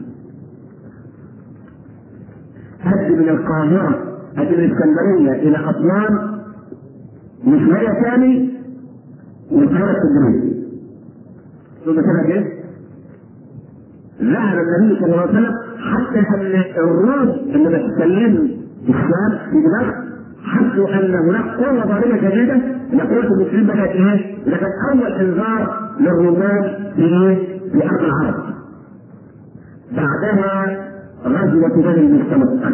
هد من القاهره هد من الاسكندريه الى اسوان وشويه ثاني والقاهره اسكندريه. شوف كده ايه؟ ذهب النبي صلى الله عليه وسلم حتى ان الروس اللي بتتكلموا في الشام في دمشق حسوا ان هناك قوه ضاربه شديده، ان قوه المسلمين بدات ايه؟ لكن اول انذار للرومان في ايه؟ في ارض العرب. بعدها غزوه بني المصطلق،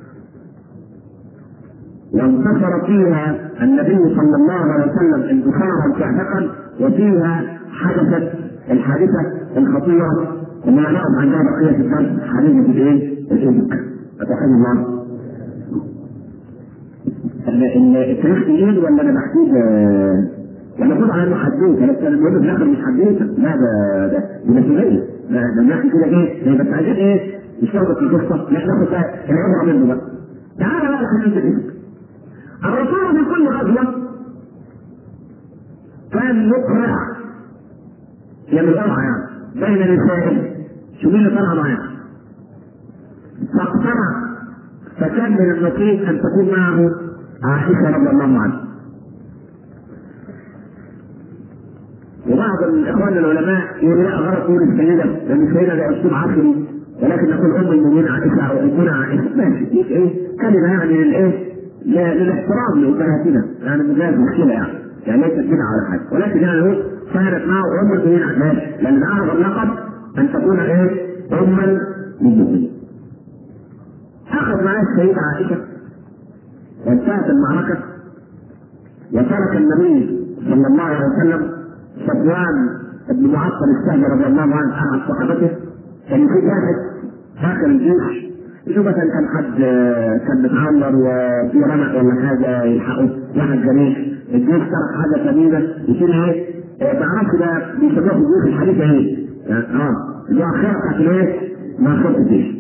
وانتصر فيها النبي صلى الله عليه وسلم انتصارا ساحقا، وفيها حدثت الحادثه الخطيره وما نعرف عنها بقيه الدرس، حادثه الايه؟ الافك. اتوحد الله. التاريخ تقيل ولا انا بحكيه ولا اقول على انه حدوته؟ بس انا بقول في الاخر مش حدوته، لا ده مسؤوليه، ده بنحكي كده ايه؟ بس عايزين ايه؟ مش ناخد في القصه، لا ناخد العبره منه بقى. تعالى بقى لحديث الافك. الرسول في كل غزوه كان يقرع، يعمل قرعه يعني بين نسائه، شو مين اللي طلع معاه؟ فاقتنع، فكان من النصيب ان تكون معه عائشه رضي الله عنها. وبعض الاخوان العلماء يقولوا لا غلط تقول السيده، لان السيده ده اسلوب عصري، ولكن نقول ام المؤمنين عائشه او امنا عائشه، ماشي دي ايه؟ كلمه يعني للايه؟ للاحترام لامهاتنا، يعني مجاز مشكله يعني ليست بدعه ولا حاجه، ولكن يعني هو كانت معه ام المؤمنين عائشه، لان اعظم لقب ان تكون ايه؟ اما للمؤمنين. اخذ معاه السيده عائشه وانتهت المعركه، وترك النبي صلى الله عليه وسلم صفوان ابن معطل السهمي رضي الله عنه احد صحابته كان في واحد داخل الجيش يشوف مثلا كان حد كان متعمر وفي رمق ولا حاجه يلحقه واحد جريح الجيش ترك حاجه ثمينه يشيل ايه؟ ما اعرفش ده بيسموها في الجيوش الحديثه ايه؟ اللي هو خير بتاعت الايه؟ مؤخرة الجيش.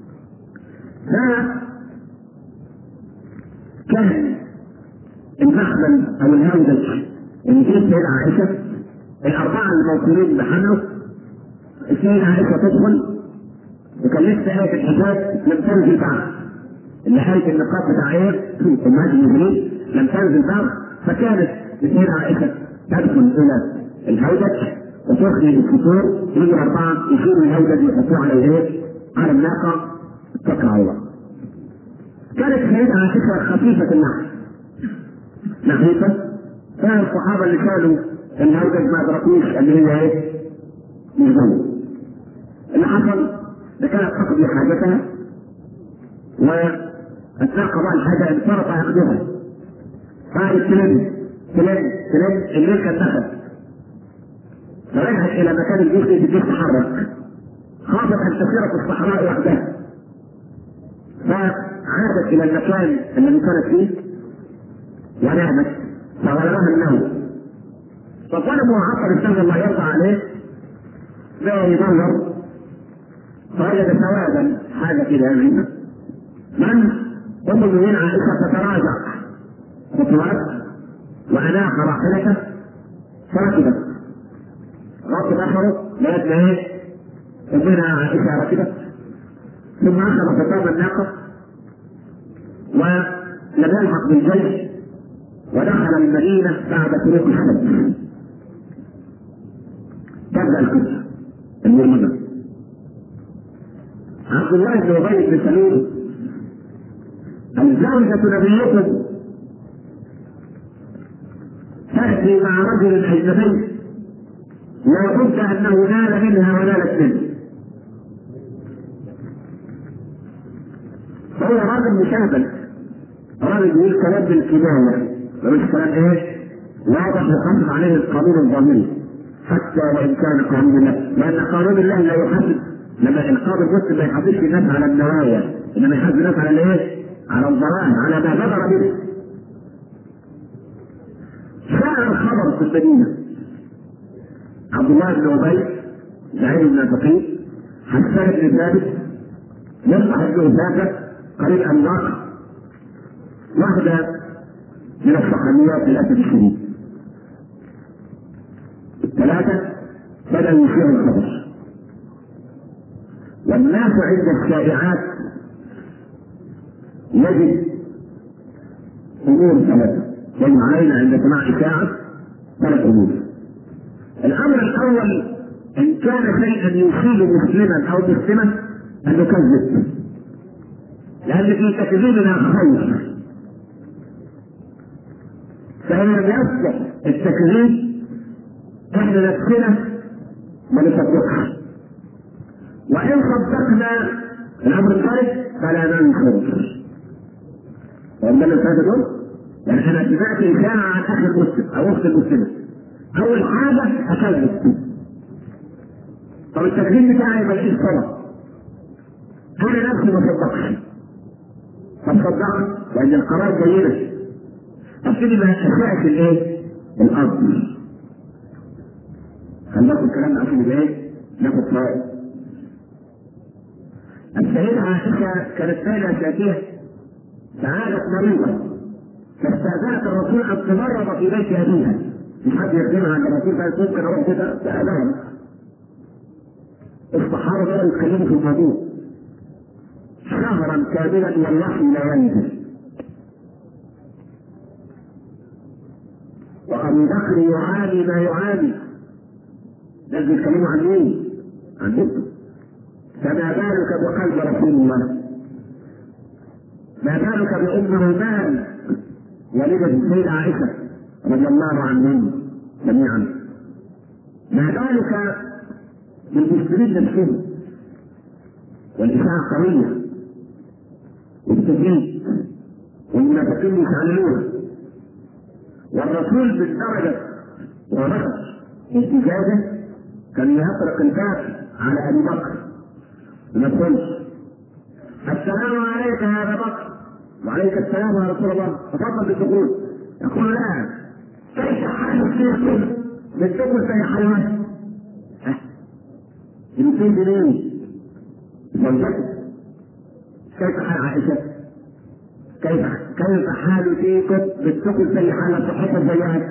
كان المخزن او الهودج اللي فيه السيدة عائشة الاربعة الموكولين بحمله السيدة عائشة تدخل وكان لسه آية الحجاب لم تنزل بعد اللي آية النقاط بتاع ايه؟ امهات المؤمنين لم تنزل بعد فكانت السيدة عائشة تدخل الى الهودج وتخرج الفطور يجي اربعة يشيلوا الهودج يحطوه على الايه؟ على الناقة اتكل على الله. كانت السيدة عائشة خفيفة النحو نحيفة فالصحابة اللي كانوا الهودج ما ادركوش ان هي ايه؟ مش جوه. اللي حصل ده كانت تقضي حاجتها واثناء قضاء الحاجة انفرط عقدها قاعد تلم الليل كان دخل فرجعت الى مكان الجيش تحرك خافت ان تسير في الصحراء وحدها فعادت الى المكان الذي كانت فيه ونامت فغلبها النوم فطلب معطل السلام الله يرضى عليه لا يدور فوجد سوادا حاجه كده من ام المؤمنين عائشه تتراجع خطوات واناخ راحلته فركبت غض بصره لقيت ايه؟ امنا عائشه ركبت ثم اخذ خطاب الناقه ولم يلحق بالجيش ودخل المدينه بعد طريق الشمس. تبدا القصه المؤمنه. عبد الله بن ابي بن سلول الزوجة نبيكم تأتي مع رجل أجنبي لا بد أنه نال منها ونالت منه. فهو راجل مشابه راجل يقول كلام بالكناية مش كلام ايه؟ واضح يحاسب عليه القانون الظاهري حتى وإن كان قانون الله لأن قانون الله لا يحاسب لما القاضي المسلم ما يحاسبش الناس على النوايا إنما يحاسب الناس على الايه؟ على الظواهر على ما بدر به. شاع الخبر في المدينة عبد الله بن ابي زعيم المنافقين حسان بن ثابت يصبح ابن ثابت قريب انواق واحدة من الصحابيات للاسف الشديد. الثلاثة بدأوا يشيعوا الخبر والناس عند الشائعات يجد امور ثلاثة يجب علينا عند سماع اشاعة ثلاث امور. الامر الاول ان كان شيئا يصيب مسلما او مسلمة ان نكذب لان في تكذيبنا خير فان لم يصلح التكذيب احنا نفسنا ما نصدقش وان صدقنا الامر الثالث فلا ننكر. وإن لم تقول يعني انا سمعت اشاعة عن اخي المسلم او اخت المسلمة اول حاجة اكذب. طب التكذيب بتاعي ماليش صلاة انا نفسي ما صدقش طب صدقت لان القرار جيدة ابتدي ما اشاعش الايه؟ الارض. هناخد الكلام ده عشان ايه؟ ناخد فوائد. السيدة عائشة كانت ليلة شاتية سعادة مريضة فاستأذنت الرسول ان تمرض في بيت ابيها مش حد يخدمها عند الرسول فيقول ممكن اروح كده سألها. الصحابة بدأوا يتكلموا في الموضوع شهرا كاملا والوحي لا ينزل وابو بكر يعاني ما يعاني. لازم يتكلموا عن مين؟ عن بنته. فما بالك بقلب رسول الله؟ ما بالك بأم رومان والدة السيدة عائشة رضي الله عنهم جميعا؟ ما بالك بالمسلمين نفسهم؟ والإشاعة قوية والتكذيب والمنافقين يتعلموها والرسول بالدرجة ورفض الإجازة كان يطرق الباب على ابي بكر وما يدخلش. السلام عليك يا ابا بكر. وعليك السلام يا رسول الله، تفضل بالدخول. يقول لا، كيف حالك فيكم؟ بدكم زي حالنا. يمكن بمين؟ زوجته. كيف حال عائشة؟ كيف حال فيكم؟ بدكم زي حالنا، صحتكم زيها.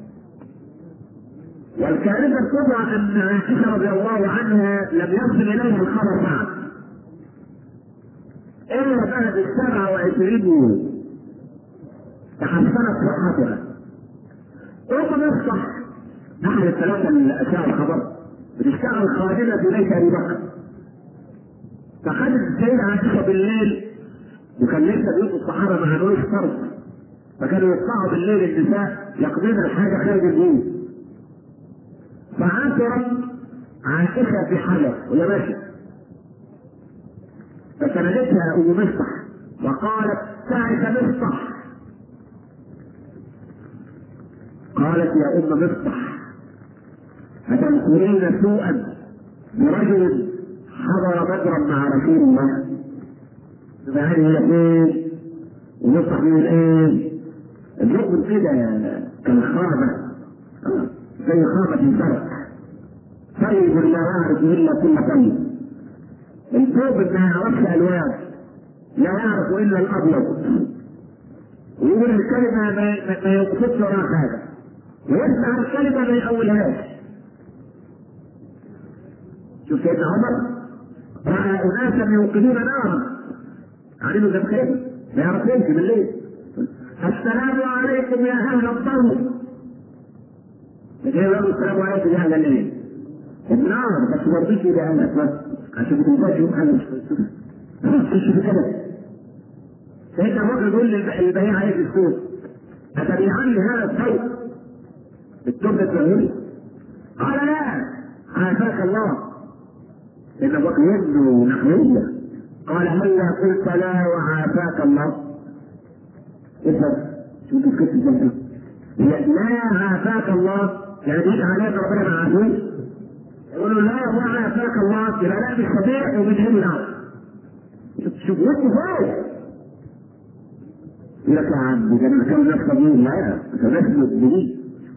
والكارثة الكبرى ان عائشة رضي الله عنها لم يصل اليها الخبر بعد الا بعد 27 يوم تحسنت صحتها. مصطح احد الثلاثه اللي اشاعوا الخبر بتشتغل خادمه في بيت ابي بكر، فخدت السيده عائشه بالليل، وكان لسه بيوت الصحابه ما عملوش فرض، فكانوا يطلعوا بالليل النساء يقضين الحاجه خارج البيوت. فعثرت عائشه في حجر وهي ماشيه، فسندتها ام مصطح وقالت تعس مصطح. قالت يا ام مصطح أتذكرين سوءا برجل حضر بدرا مع رسول الله؟ فهذه هي ايه؟ ومصطح يقول ايه؟ الرجل كده كالخامة، زي خامة الزرع، طيب لا يعرف الا كل طيب، الثوب ما يعرفش الوان، لا يعرف الا الابيض، ويقول الكلمة ما يقصدش وراها حاجة، ويسمع الكلمة ما يقولهاش. شوف سيدنا عمر راى اناسا يوقدون نارا، علموا ده خير ما يعرف يمشي بالليل. السلام عليكم يا اهل الضوء. لكن يقول السلام عليكم يا اهل الليل. النار بس ما رضيش يبقى اهل اسود عشان تنتهي حاجه مش تشوف كده. سيدنا ابو بكر يقول للبياع عليه في السوق اتبيعني هذا الثوب بالتوب التغييري؟ قال لا عافاك الله. سيدنا ابو بكر يبدو نحويه، قال هلا قلت لا وعافاك الله؟ افهم شوف القصه ازاي. لا عافاك الله يعني بيجي عليك ربنا ما عافوش، يقولوا لا وعافاك الله يبقى لا مش طبيعي وبيدعي له. شوف وقته فوق يقول لك يا عم ده انا كان ناس طبيعي، لا انت ناس مدبرين.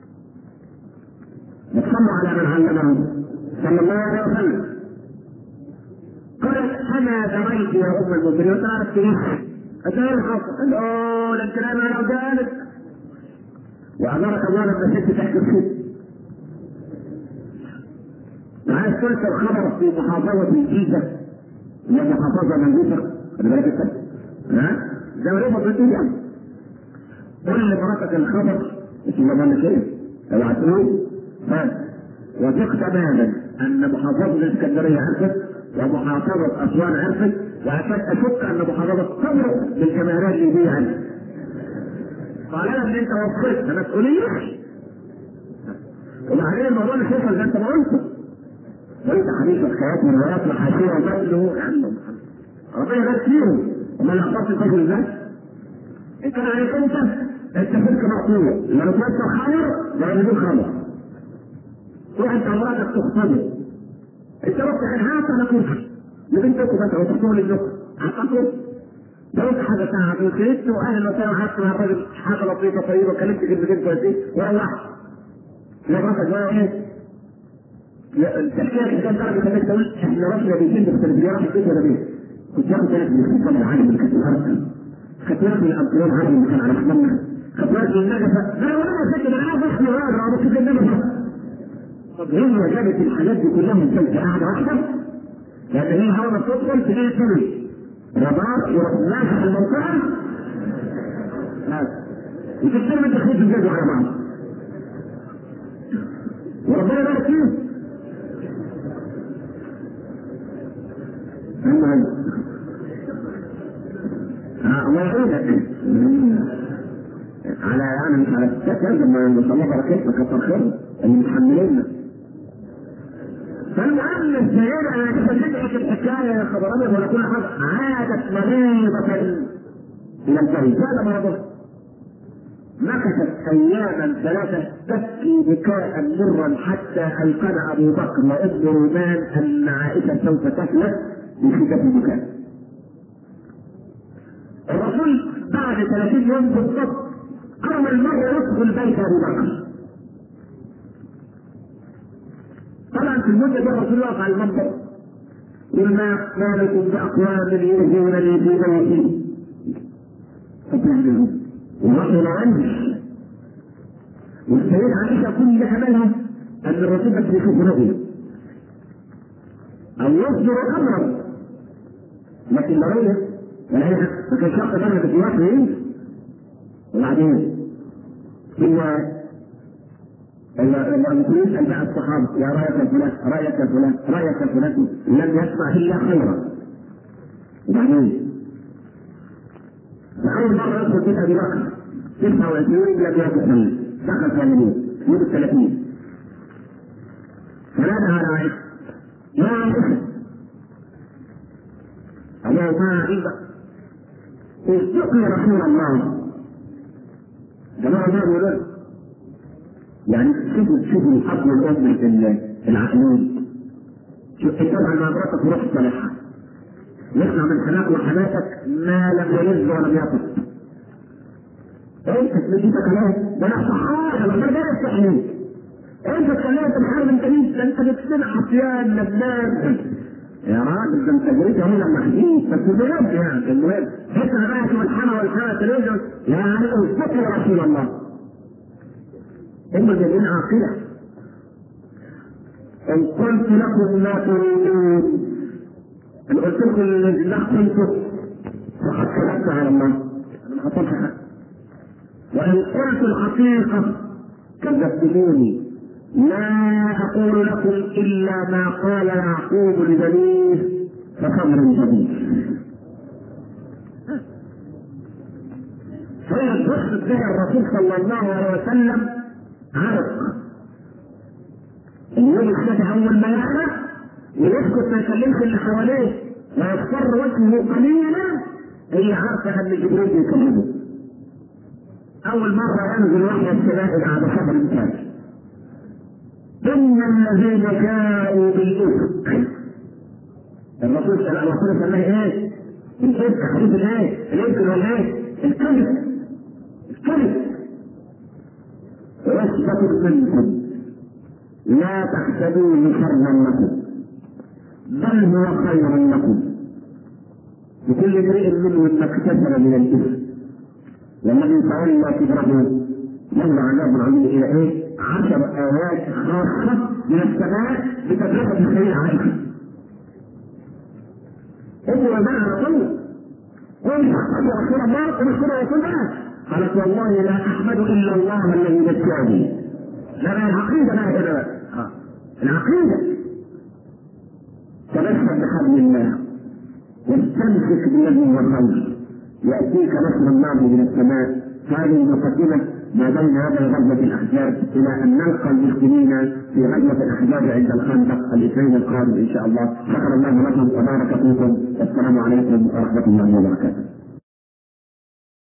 صلوا على من علمه صلى الله عليه وسلم. قالت انا دريت يا ام المؤمنين وانت عرفت ايه؟ ازاي الحصر؟ قال اوه ده الكلام على ذلك. وامرك الله لما ست تحت السوق. معايا ثلث الخبر في محافظه الجيزه، هي محافظه منجوسه، خلي بالك انت ها؟ ده مريضه في الدنيا. قول لمراتك الخبر مش زمان كده اوعى تقول وثق تماما ان محافظه الاسكندريه عرفت ومحافظه اسوان عرفت، واكاد اشك ان محافظه تمرق بالكاميرات اللي دي عرفت. طالما ان انت وفرت مسؤوليه وبعدين الموضوع مش يوصل زي انت ما قلت. وانت حديث حكايات من روايات محاشيه وبدله يعني ربنا يبارك فيهم. امال اخبرت الفجر ازاي؟ ان كان عليك انت فلك مقطوع، لما توصل خمر ده بدون خمر. تروح انت امراتك تخطبه، انت رحت خنهات على كرسي لبنتكم بس وتخطبوا لابنكم هتخطبوا. لو انت حاجه ساعه وكلمت واهلا وسهلا وحكت مع الراجل حاجه لطيفه طيبه وكلمت كلمتين كويسين وروحت. مراتك بقى ايه؟ التحكيه كان درجه انك تقول احنا رحنا بيتين بالتلفزيون راح البيت ولا بيت؟ كنت باخد بالك من السلطان العالم اللي كانت الارض، خدت بالك من الامطار العالم اللي كان على شمالنا، خدت بالك من النجفه، انا وانا ساكن انا عارف احنا راجل انا بشوف النجفه. طب هي جابت الحاجات دي كلها من ثلث قاعده واحده؟ لان هي اول ما بتدخل تلاقي ثلث رباط يروح ناسخ المنطقه وتشتغل انت خيط الجدول على بعض وربنا يبارك فيه. الله يعينك على يعني مش على ستات لازم ما شاء الله بركتنا كتر خير اللي متحمليننا. فالمهم السيدة عائشة تدعك الحكاية يا خبراني ولا كل حاجة، عادت مريضة إلى البيت، هذا مرضها. مكثت اياما ثلاثه تبكي بكاء مرا حتى ايقن ابو بكر وام رومان ان عائشه سوف تهلك من شده البكاء. الرسول بعد 30 يوم بالضبط اول مره يدخل بيت ابو بكر. طبعا في المده دي الرسول واقف على المنبر يقول ما لكم باقوام يؤذونني في بيتي فتعملوا والوحي لا ينزل. والسيدة عائشة كل املها ان الرسول بس يشوف رؤيا او يصدر امرا، لكن لا رؤيا ولا اي حاجه. فكان شق درجه في الوحي. وبعدين لما يسال بقى الصحابه يا رايك يا فلان رايك يا فلان رايك يا فلان لم يسمع الا خيرا. وبعدين فأول مرة يدخل بيت أبي بكر 29 لم يدخل، دخل 80 يوم 30. فنادى على عائشة يا عائشة اللهم عندك اشتقي رسول الله. جماعة الله يقولون يعني شوفوا الحق والأم العقلين. شوف طبعا مع مراتك وروح صالحها يسمع من حماك وحماتك ما لم يلذ ولم يطف. انت تجيبك كلام ده انا صحاح انا ده يستحيل. انت تكلمت بحرب انت ليه؟ ده انت بتسمع حصيان لبنان يا راجل. ده انت جريت اهو لما حكيت بس بجد يعني. المهم اسمع بقى شوف الحما والحما تلفزيون يعني اصدقوا يا رسول الله. هم جايبين عاقله. ان قلت لكم ما تريدون ان قلت لكم لا قلت فقد كذبت على الله انا ما حصلش حاجه. وان قلت الحقيقه كذبتموني. لا اقول لكم الا ما قال يعقوب لبنيه فصبر جميل. فهي تقصد بها الرسول صلى الله عليه وسلم عرق اليوم الشافعي اول ما يعرف ويسكت ما يكلمش اللي حواليه ويصفر وجهه قليلا. هي عارفه ان جبريل بيكلمه. اول مره ينزل وحي السماء بعد صبر كامل. ان الذين جاءوا بالافك الرسول سماه ايه؟ الافك. حديث الايه؟ الافك ولا ايه؟ الكذب. عصبة منكم لا تحسبوه شرا لكم بل هو خير لكم لكل امرئ منهم ما اكتسب من الاثم والذي تولى كبره له عذاب عظيم. الى ايه؟ 10 ايات خاصه من السماء بتجربه السيدة عائشه. انتوا بقى على طول قل يا رسول الله قل يا رسول الله. قالت والله لا احمد الا الله الذي نجاني. لا بقى العقيده بقى كده بقى العقيده. تمسك بحبل الله واستمسك بالذي هو خير ياتيك نصر الله من السماء. هذه المقدمه ما بين هذا غزوه الاحزاب الى ان نلقى المسلمين في غزوه الاحزاب عند الخندق الاثنين القادم ان شاء الله. شكر الله لكم وبارك فيكم والسلام عليكم ورحمه الله وبركاته.